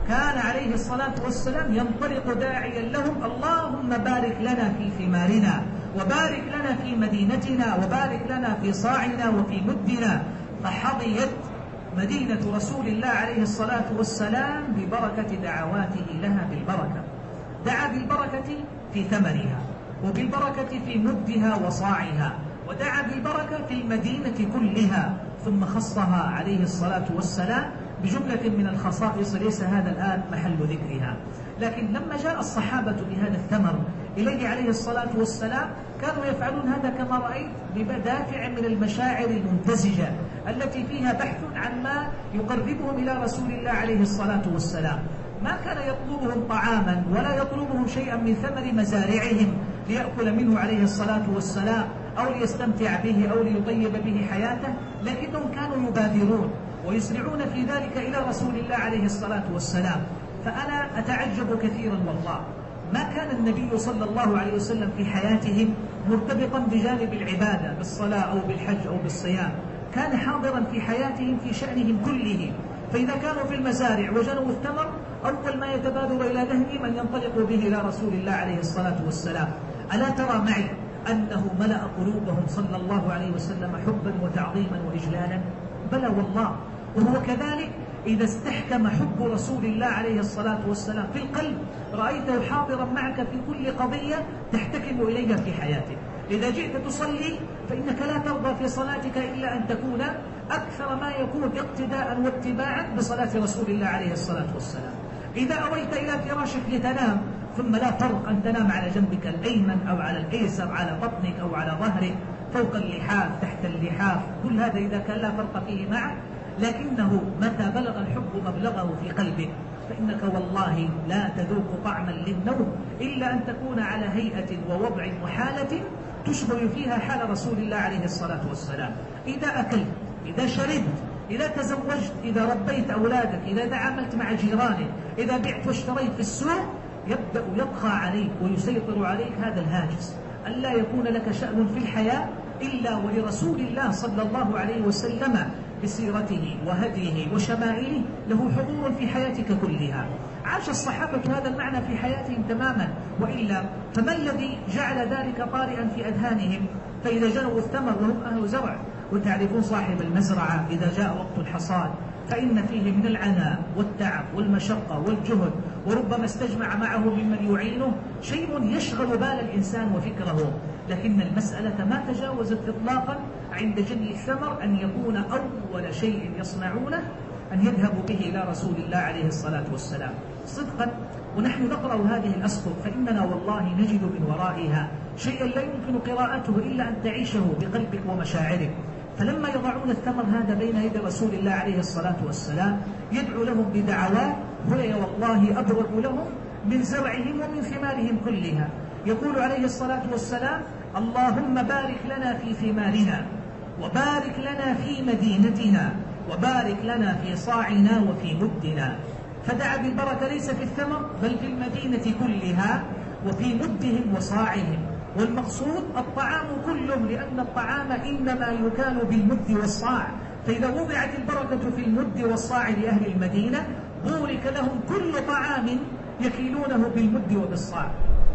كان عليه الصلاة والسلام ينطلق داعيا لهم: اللهم بارك لنا في ثمارنا، وبارك لنا في مدينتنا، وبارك لنا في صاعنا وفي مدنا. فحظيت مدينة رسول الله عليه الصلاة والسلام ببركة دعواته لها بالبركة. دعا بالبركة في ثمرها، وبالبركة في مدها وصاعها، ودعا بالبركة في المدينة كلها، ثم خصها عليه الصلاة والسلام بجملة من الخصائص ليس هذا الآن محل ذكرها. لكن لما جاء الصحابة بهذا الثمر إليه عليه الصلاة والسلام كانوا يفعلون هذا كما رأيت بدافع من المشاعر الممتزجة التي فيها بحث عن ما يقربهم إلى رسول الله عليه الصلاة والسلام. ما كان يطلبهم طعاما ولا يطلبهم شيئا من ثمر مزارعهم ليأكل منه عليه الصلاة والسلام أو ليستمتع به أو ليطيب به حياته، لكنهم كانوا يبادرون ويسرعون في ذلك إلى رسول الله عليه الصلاة والسلام. فأنا أتعجب كثيرا والله، ما كان النبي صلى الله عليه وسلم في حياتهم مرتبطا بجانب العبادة بالصلاة أو بالحج أو بالصيام، كان حاضرا في حياتهم في شأنهم كله. فإذا كانوا في المزارع وجنوا الثمر أول ما يتبادر إلى ذهنهم أن ينطلقوا به إلى رسول الله عليه الصلاة والسلام. ألا ترى معي أنه ملأ قلوبهم صلى الله عليه وسلم حبا وتعظيما وإجلالا؟ بلى والله. وهو كذلك إذا استحكم حب رسول الله عليه الصلاة والسلام في القلب رأيته حاضرا معك في كل قضية تحتكم إليها في حياتك. إذا جئت تصلي فإنك لا ترضى في صلاتك إلا أن تكون أكثر ما يكون اقتداء واتباعا بصلاة رسول الله عليه الصلاة والسلام. إذا أويت إلى فراشك لتنام ثم لا فرق أن تنام على جنبك الأيمن أو على الأيسر، على بطنك أو على ظهرك، فوق اللحاف، تحت اللحاف، كل هذا إذا كان لا فرق فيه معك، لكنه متى بلغ الحب مبلغه في قلبك فإنك والله لا تذوق طعما للنوم إلا أن تكون على هيئة ووضع وحالة تشبه فيها حال رسول الله عليه الصلاة والسلام. إذا أكلت، إذا شربت، إذا تزوجت، إذا ربيت أولادك، إذا تعاملت مع جيرانك، إذا بعت واشتريت في السوق، يبدأ يبقى عليك ويسيطر عليك هذا الهاجس، ألا يكون لك شأن في الحياة إلا ولرسول الله صلى الله عليه وسلم بسيرته وهديه وشمائله له حضور في حياتك كلها. عاش الصحابة هذا المعنى في حياتهم تماما، وإلا فما الذي جعل ذلك طارئا في أذهانهم؟ فإذا جنوا الثمر وهم أهل زرع، وتعرفون صاحب المزرعة إذا جاء وقت الحصاد فإن فيه من العناء والتعب والمشقة والجهد، وربما استجمع معه ممن يعينه شيء يشغل بال الإنسان وفكره. لكن المسألة ما تجاوزت إطلاقا عند جني الثمر أن يكون أول شيء يصنعونه أن يذهبوا به إلى رسول الله عليه الصلاة والسلام صدقا. ونحن نقرأ هذه الأسطر فإننا والله نجد من ورائها شيئا لا يمكن قراءته إلا أن تعيشه بقلبك ومشاعرك. فلما يضعون الثمر هذا بين يدي رسول الله عليه الصلاة والسلام يدعو لهم بدعوات هي والله أبرك لهم من زرعهم ومن ثمارهم كلها. يقول عليه الصلاة والسلام: اللهم بارك لنا في ثمارنا، وبارك لنا في مدينتنا، وبارك لنا في صاعنا وفي مدنا. فدعا بالبركة ليس في الثمر بل في المدينة كلها وفي مدهم وصاعهم. والمقصود الطعام كله، لأن الطعام إنما يكال بالمد والصاع، فإذا وضعت البركة في المد والصاع لأهل المدينة بورك لهم كل طعام يكيلونه بالمد وبالصاع،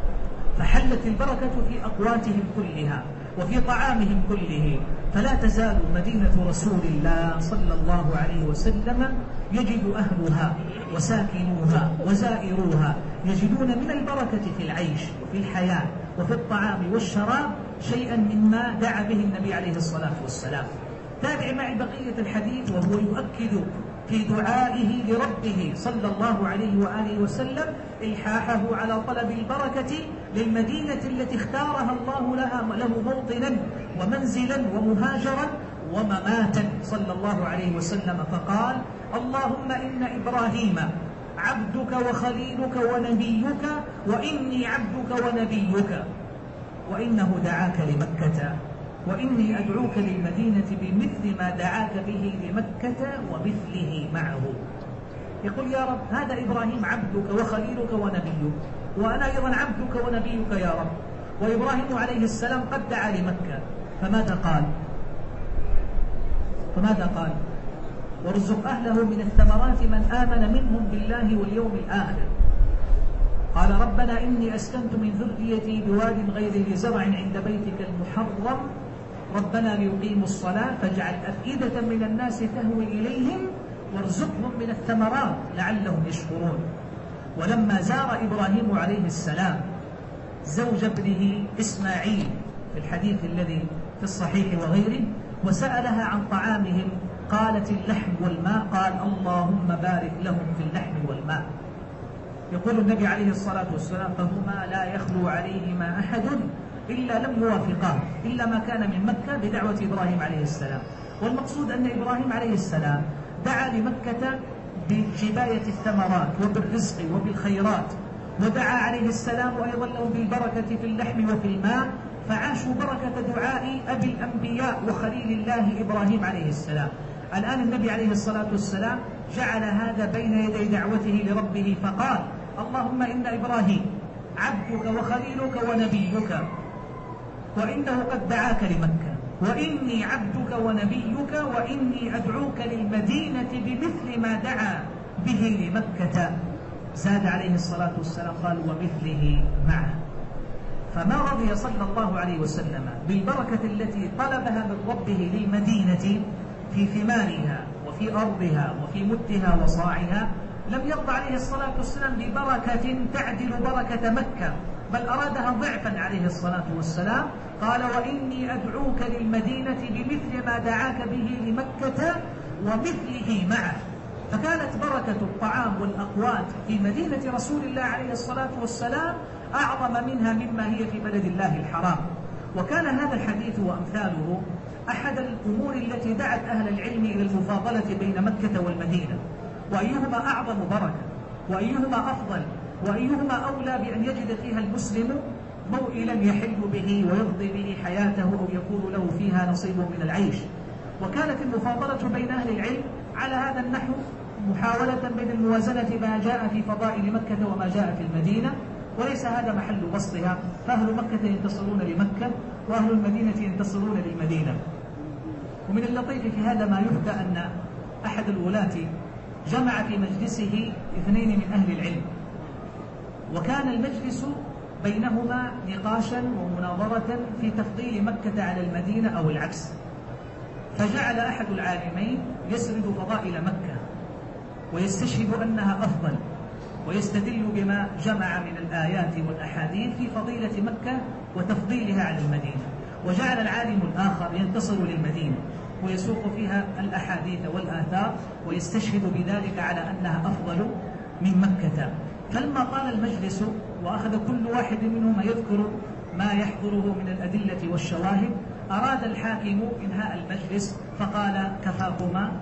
فحلت البركة في أقواتهم كلها وفي طعامهم كله. فلا تزال مدينة رسول الله صلى الله عليه وسلم يجد أهلها وساكنوها وزائروها يجدون من البركة في العيش وفي الحياة وفي الطعام والشراب شيئا مما دعا به النبي عليه الصلاة والسلام. تابع معي بقية الحديث وهو يؤكد في دعائه لربه صلى الله عليه وآله وسلم إلحاحه على طلب البركة للمدينة التي اختارها الله لها له موطنا ومنزلا ومهاجرا ومماتا صلى الله عليه وسلم. فقال: اللهم إن إبراهيم عبدك وخليلك ونبيك وإني عبدك ونبيك وإنه دعاك لمكة وإني أدعوك للمدينة بمثل ما دعاك به لمكة ومثله معه. يقول: يا رب هذا إبراهيم عبدك وخليلك ونبيك، وأنا أيضا عبدك ونبيك يا رب. وإبراهيم عليه السلام قد دعا لمكة، فماذا قال؟ فماذا قال؟ وارزق أهله من الثمرات من آمن منهم بالله واليوم الآخر. قال ربنا إني أسكنت من ذريتي بواد غير ذي زرع عند بيتك المحرم ربنا ليقيموا الصلاة فاجعل أفئدة من الناس تهوي إليهم وارزقهم من الثمرات لعلهم يشكرون. ولما زار إبراهيم عليه السلام زوج ابنه إسماعيل في الحديث الذي في الصحيح وغيره وسألها عن طعامهم قالت اللحم والماء، قال اللهم بارك لهم في اللحم والماء. يقول النبي عليه الصلاة والسلام فهما لا يخلو عليهما أحد إلا لم يوافقاه إلا ما كان من مكة بدعوة إبراهيم عليه السلام. والمقصود أن إبراهيم عليه السلام دعا لمكة بجباية الثمرات وبالرزق وبالخيرات، ودعا عليه السلام أيضا لهم بالبركة في اللحم وفي الماء، فعاشوا بركة دعاء أبي الأنبياء وخليل الله إبراهيم عليه السلام. الآن النبي عليه الصلاة والسلام جعل هذا بين يدي دعوته لربه فقال اللهم إن إبراهيم عبدك وخليلك ونبيك وإنه قد دعاك لمكة، وإني عبدك ونبيك وإني أدعوك للمدينة بمثل ما دعا به لمكة. زاد عليه الصلاة والسلام قال ومثله معه. فما رضي صلى الله عليه وسلم بالبركة التي طلبها من ربه للمدينة في ثمارها وفي أرضها وفي مدها وصاعها، لم يرضى عليه الصلاة والسلام ببركة تعدل بركة مكة، بل أرادها ضعفا عليه الصلاة والسلام. قال وإني أدعوك للمدينة بمثل ما دعاك به لمكة ومثله معه. فكانت بركة الطعام والأقوات في مدينة رسول الله عليه الصلاة والسلام أعظم منها مما هي في بلد الله الحرام. وكان هذا الحديث وأمثاله أحد الأمور التي دعت أهل العلم إلى المفاضلة بين مكة والمدينة، وأيهما أعظم بركة وأيهما أفضل وأيهما أولى بأن يجد فيها المسلم موئلا يحل به ويقضي به حياته أو يكون له فيها نصيب من العيش. وكانت المفاضلة بين أهل العلم على هذا النحو محاولة بين الموازنة ما جاء في فضائل مكة وما جاء في المدينة، وليس هذا محل بسطها، فأهل مكة ينتصرون لمكة وأهل المدينة ينتصرون للمدينة. ومن اللطيف في هذا ما يحكى أن أحد الولاة جمع في مجلسه اثنين من أهل العلم، وكان المجلس بينهما نقاشا ومناظرة في تفضيل مكة على المدينة أو العكس. فجعل أحد العالمين يسرد فضائل مكة ويستشهد أنها أفضل ويستدل بما جمع من الآيات والأحاديث في فضيلة مكة وتفضيلها على المدينة، وجعل العالم الآخر ينتصر للمدينة ويسوق فيها الأحاديث والآثار ويستشهد بذلك على أنها أفضل من مكة. فلما طال المجلس وأخذ كل واحد منهما يذكر ما يحضره من الأدلة والشواهد، أراد الحاكم إنهاء المجلس فقال كفاكما،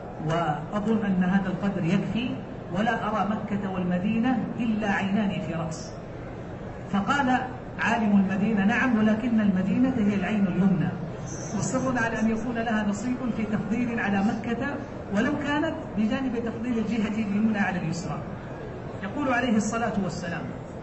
وأظن أن هذا القدر يكفي، ولا أرى مكة والمدينة إلا عينان في رأس. فقال عالم المدينة نعم، ولكن المدينة هي العين اليمنى، مصر على أن يكون لها نصيب في تفضيل على مكة ولو كانت بجانب تفضيل الجهة اليمنى على اليسرى. يقول عليه الصلاة والسلام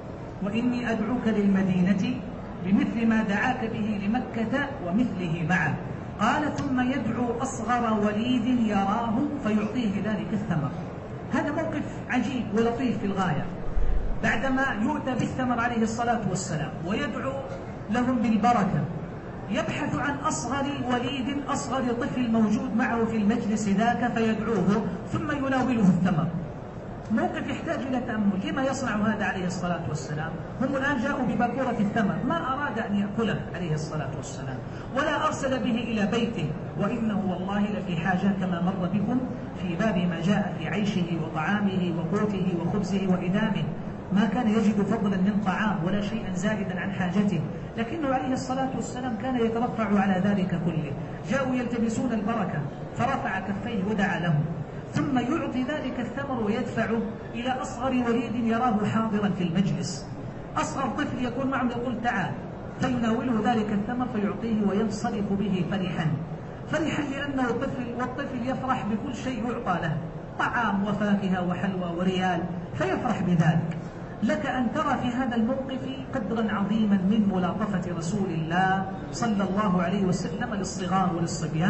وإني أدعوك للمدينة بمثل ما دعاك به لمكة ومثله معه. قال ثم يدعو أصغر وليد يراه فيعطيه ذلك الثمر. هذا موقف عجيب ولطيف في الغاية، بعدما يؤتى بالثمر عليه الصلاة والسلام ويدعو لهم بالبركة، يبحث عن أصغر وليد أصغر طفل موجود معه في المجلس ذاك فيدعوه ثم يناوله الثمر. موقف يحتاج إلى تأمل. لما يصنع هذا عليه الصلاة والسلام؟ هم الآن جاءوا بباكورة الثمر، ما أراد أن يأكله عليه الصلاة والسلام ولا أرسل به إلى بيته، وإنه والله لفي حاجة كما مر بكم في باب ما جاء في عيشه وطعامه وقوته وخبزه وإدامه. ما كان يجد فضلا من طعام ولا شيئا زائدا عن حاجته، لكنه عليه الصلاة والسلام كان يترفع على ذلك كله. جاءوا يلتمسون البركة فرفع كفيه ودعا لهم، ثم يعطي ذلك الثمر ويدفعه إلى أصغر وليد يراه حاضرا في المجلس. أصغر طفل يكون معه يقول تعال، فيناوله ذلك الثمر فيعطيه وينصرف به فرحا فرحا لأنه طفل، والطفل يفرح بكل شيء يعطى له، طعام وفاكهة وحلوى وريال، فيفرح بذلك. لك أن ترى في هذا الموقف قدرا عظيما من ملاطفة رسول الله صلى الله عليه وسلم للصغار وللصبيان،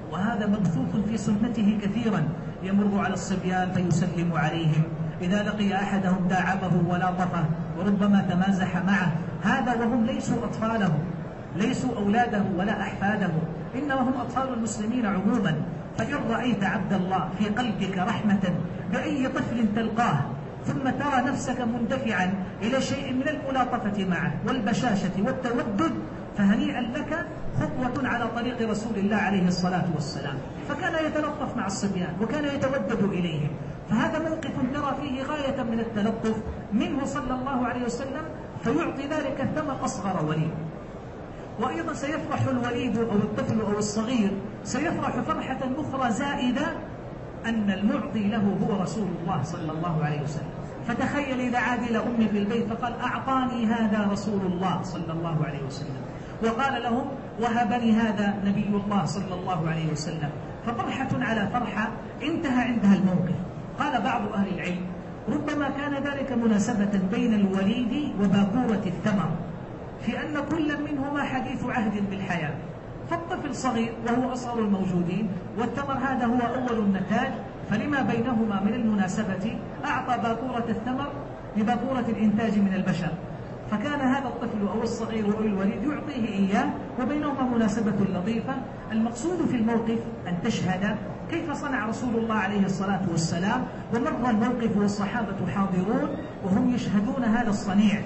وهذا مبثوث في سنته كثيرا، يمر على الصبيان فيسلم عليهم، إذا لقي أحدهم داعبه ولاطفه وربما تمازح معه، هذا وهم ليسوا أطفاله، ليسوا أولاده ولا أحفاده، إنما هم أطفال المسلمين عموما. فإن رأيت عبد الله في قلبك رحمة بأي طفل تلقاه، ثم ترى نفسك مندفعا إلى شيء من الملاطفة معه والبشاشة والتودد، فهنيئا لك، خطوة على طريق رسول الله عليه الصلاة والسلام. فكان يتلطف مع الصبيان وكان يتودد إليهم، فهذا موقف ترى فيه غاية من التلطف منه صلى الله عليه وسلم، فيعطي ذلك الثمر أصغر وليد. وأيضا سيفرح الوليد أو الطفل أو الصغير، سيفرح فرحة أخرى زائدة، أن المعطي له هو رسول الله صلى الله عليه وسلم. فتخيل إذا عاد إلى أمه في البيت فقال أعطاني هذا رسول الله صلى الله عليه وسلم، وقال لهم وهبني هذا نبي الله صلى الله عليه وسلم، ففرحة على فرحة انتهى عندها الموقف. قال بعض أهل العلم ربما كان ذلك مناسبة بين الوليد وباكورة الثمر، في أن كل منهما حديث عهد بالحياة، فالطفل صغير وهو أصغر الموجودين، والثمر هذا هو أول النتاج، فلما بينهما من المناسبة أعطى باكورة الثمر لباكورة الإنتاج من البشر، فكان هذا الطفل أو الصغير أو الوليد يعطيه إياه، وبينهما مناسبة لطيفة. المقصود في الموقف أن تشهد كيف صنع رسول الله عليه الصلاة والسلام، ومر الموقف والصحابة حاضرون وهم يشهدون هذا الصنيع،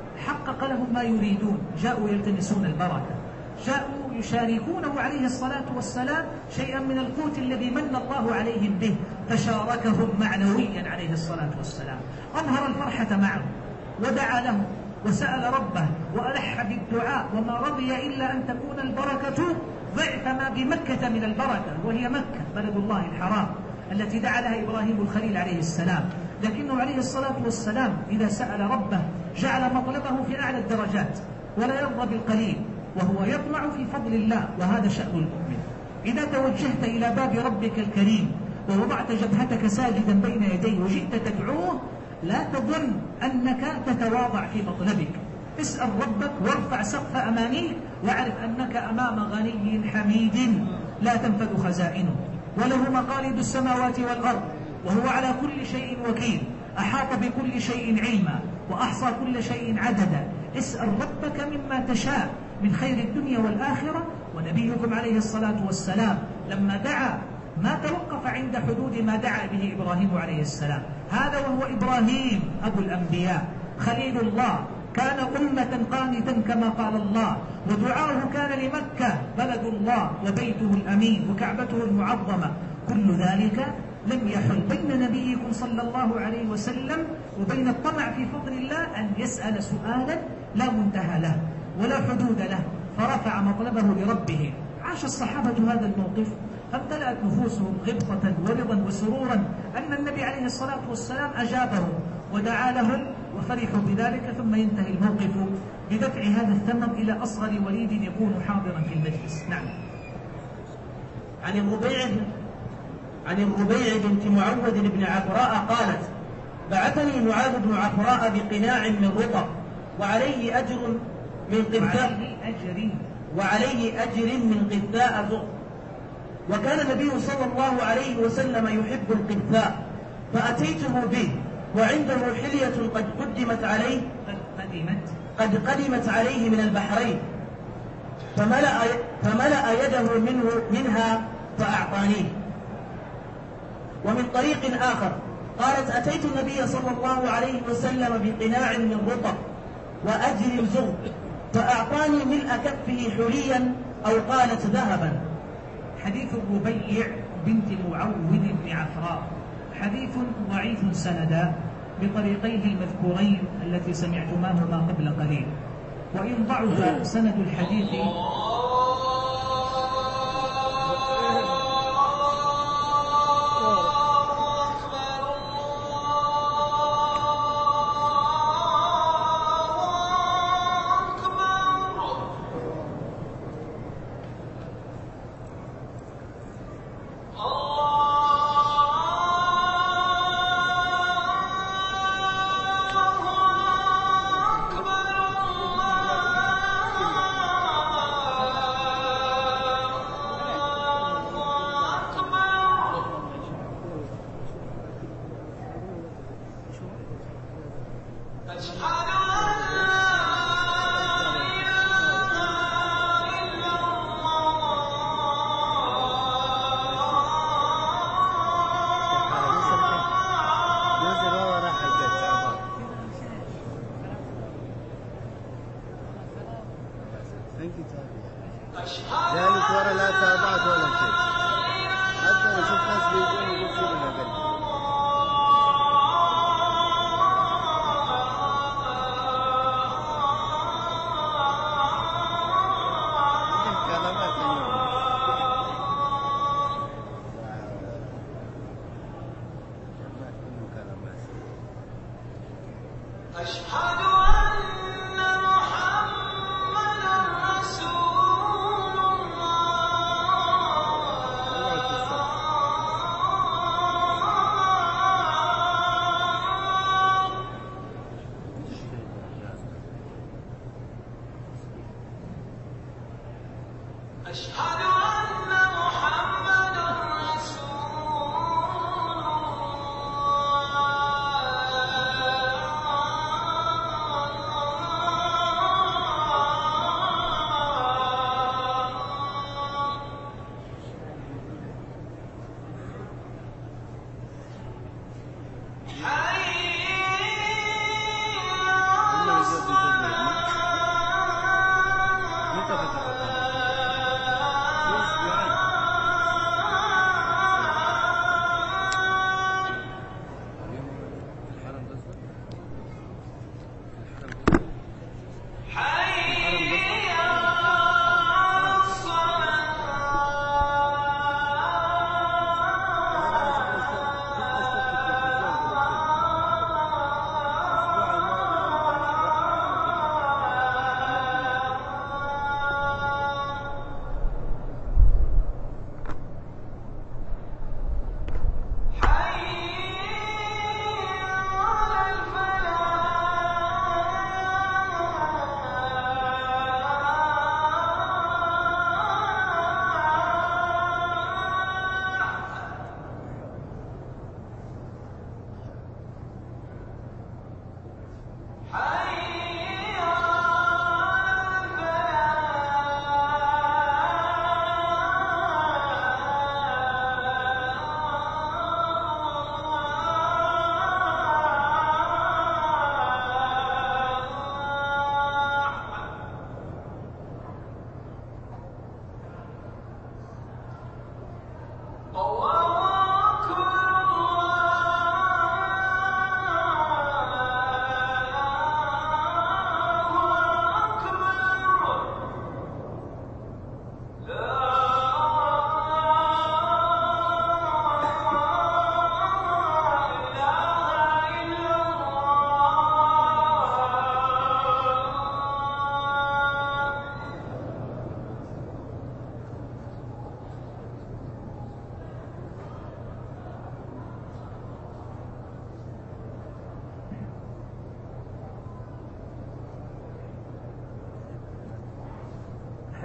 حقق لهم ما يريدون، جاءوا يلتمسون البركة، جاءوا يشاركونه عليه الصلاة والسلام شيئا من القوت الذي من الله عليهم به، فشاركهم معنويا عليه الصلاة والسلام، أظهر الفرحة معه ودعا لهم وسأل ربه وألح بالدعاء، وما رضي إلا أن تكون البركة ضعف ما بمكة من البركة، وهي مكة بلد الله الحرام التي دعا لها إبراهيم الخليل عليه السلام. لكنه عليه الصلاة والسلام إذا سأل ربه جعل مطلبه في أعلى الدرجات ولا يرضى بالقليل، وهو يطمع في فضل الله، وهذا شأن المؤمن. إذا توجهت إلى باب ربك الكريم ووضعت جبهتك ساجدا بين يديه وجئت تدعوه، لا تظن أنك تتواضع في مطلبك، اسأل ربك وارفع سقف أمانيك، واعرف أنك أمام غني حميد لا تنفذ خزائنه، وله مقاليد السماوات والأرض، وهو على كل شيء وكيل، أحاط بكل شيء علما وأحصى كل شيء عددا. اسأل ربك مما تشاء من خير الدنيا والآخرة. ونبيكم عليه الصلاة والسلام لما دعا ما توقف عند حدود ما دعا به إبراهيم عليه السلام، هذا وهو إبراهيم أبو الأنبياء خليل الله، كان أمة قانتا كما قال الله، ودعاؤه كان لمكة بلد الله وبيته الأمين وكعبته المعظمة. كل ذلك لم يحل بين نبيكم صلى الله عليه وسلم وبين الطمع في فضل الله أن يسأل سؤالا لا منتهى له ولا حدود له، فرفع مطلبه لربه. عاش الصحابة هذا الموقف، فامتلأت نفوسهم غبطة ورضا وسرورا أن النبي عليه الصلاة والسلام أجابهم ودعا لهم وفرحوا بذلك. ثم ينتهي الموقف بدفع هذا الثمر إلى أصغر وليد يكون حاضرا في المجلس. نعم. عن الربيع عن الربيع بنت معوذ بن عفراء قالت: بعثني معاذ بن عفراء بقناع من رطب وعليه أجر من قثاء وعليه أجر من قثاء ذر، وكان النبي صلى الله عليه وسلم يحب القثاء، فأتيته به وعنده حلية قد قدمت عليه قد قدمت قد قدمت عليه من البحرين، فملأ فملأ يده منه منها فأعطانيه. ومن طريق آخر قالت: أتيت النبي صلى الله عليه وسلم بقناع من رطب وأجر زر، فأعطاني ملء كفه حليا أو قالت ذهبا. حديث الربيع بنت معوذ بن عفراء حديث ضعيف سندا بطريقيه المذكورين التي سمعتماهما قبل قليل، وإن ضعف سند الحديث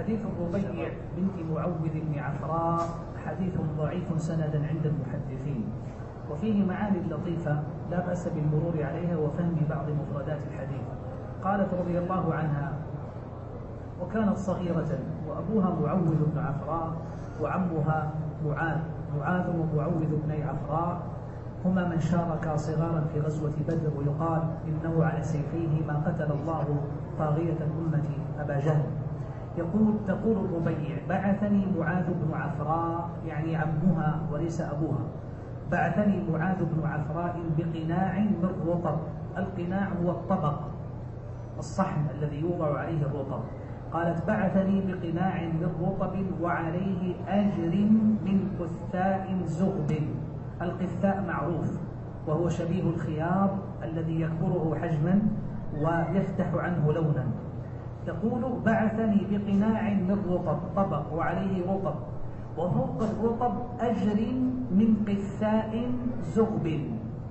حديث الربيع بنت معوذ بن عفراء حديث ضعيف سندا عند المحدثين، وفيه معاني لطيفة لا بأس بالمرور عليها وفهم بعض مفردات الحديث. قالت رضي الله عنها: وكانت صغيرة وأبوها معوذ بن عفراء وعمها معاذ، معاذ ومعوذ بن عفراء هما من شاركا صغارا في غزوة بدر، ويقال إنه على سيفيه ما قتل الله طاغية الأمة أبا جهل. يقول تقول الربيع: بعثني معاذ بن عفراء، يعني عمها وليس أبوها، بعثني معاذ بن عفراء بقناع من رطب. القناع هو الطبق الصحن الذي يوضع عليه الرطب. قالت: بعثني بقناع من رطب وعليه أجر من قثاء زغب. القثاء معروف وهو شبيه الخيار الذي يكبره حجما ويفتح عنه لونا. تقول: بعثني بقناع من رطب، طبق وعليه رطب، وفوق الرطب أجر من قثاء زغب.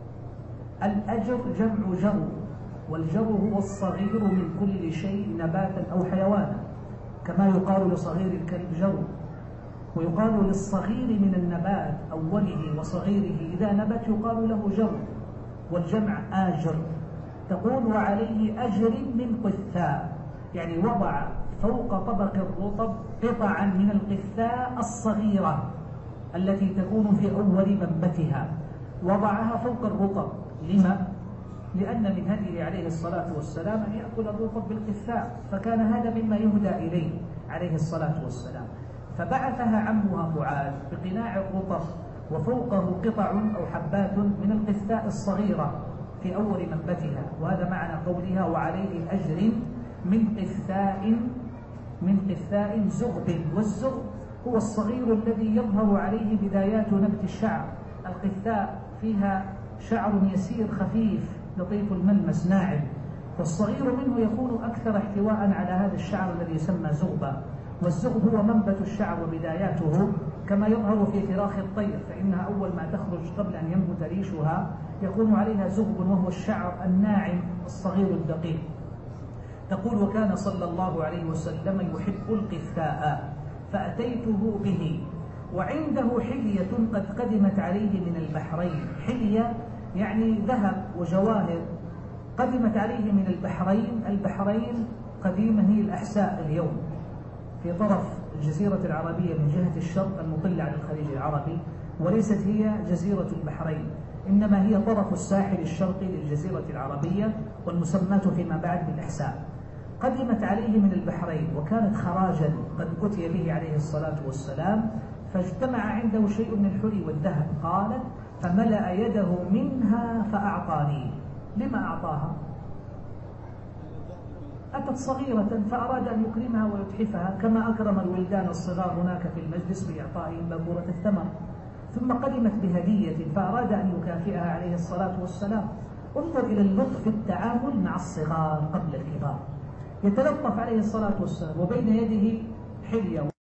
الأجر جمع جر، والجر هو الصغير من كل شيء نباتا أو حيوانا، كما يقال لصغير الكلب جر، ويقال للصغير من النبات أوله وصغيره إذا نبت يقال له جر، والجمع آجر. تقول: وعليه أجر من قثاء، يعني وضع فوق طبق الرطب قطعا من القثاء الصغيرة التي تكون في أول منبتها، وضعها فوق الرطب. لما؟ لأن من هديه عليه الصلاة والسلام أن يأكل الرطب بالقثاء، فكان هذا مما يهدى إليه عليه الصلاة والسلام. فبعثها عمها معاذ بقناع الرطب وفوقه قطع أو حبات من القثاء الصغيرة في أول منبتها، وهذا معنى قولها: وعليه أجر من قثاء من قثاء زغب. والزغب هو الصغير الذي يظهر عليه بدايات نبت الشعر. القثاء فيها شعر يسير خفيف لطيف الملمس ناعم، فالصغير منه يكون أكثر احتواء على هذا الشعر الذي يسمى زغبا. والزغب هو منبت الشعر وبداياته، كما يظهر في فراخ الطير، فإنها أول ما تخرج قبل أن ينبت ريشها يكون عليها زغب، وهو الشعر الناعم الصغير الدقيق. تقول: وكان صلى الله عليه وسلم يحب القثاء فأتيته به وعنده حلية قد قدمت عليه من البحرين. حلية يعني ذهب وجواهر قدمت عليه من البحرين. البحرين قديما هي الأحساء اليوم في طرف الجزيرة العربية من جهة الشرق المطلة على الخليج العربي، وليست هي جزيرة البحرين، إنما هي طرف الساحل الشرقي للجزيرة العربية، والمسماة فيما بعد بالأحساء. قدمت عليه من البحرين وكانت خراجا قد أتي به عليه الصلاة والسلام، فاجتمع عنده شيء من الحلي والذهب. قالت: فملأ يده منها فأعطاني. لما أعطاها؟ أتت صغيرة فأراد أن يكرمها ويتحفها كما أكرم الولدان الصغار هناك في المجلس بإعطائهم باكورة الثمر، ثم قدمت بهدية فأراد أن يكافئها عليه الصلاة والسلام. انظر إلى اللطف في التعامل مع الصغار قبل الكبار. يتلطف عليه الصلاة والسلام وبين يده حلية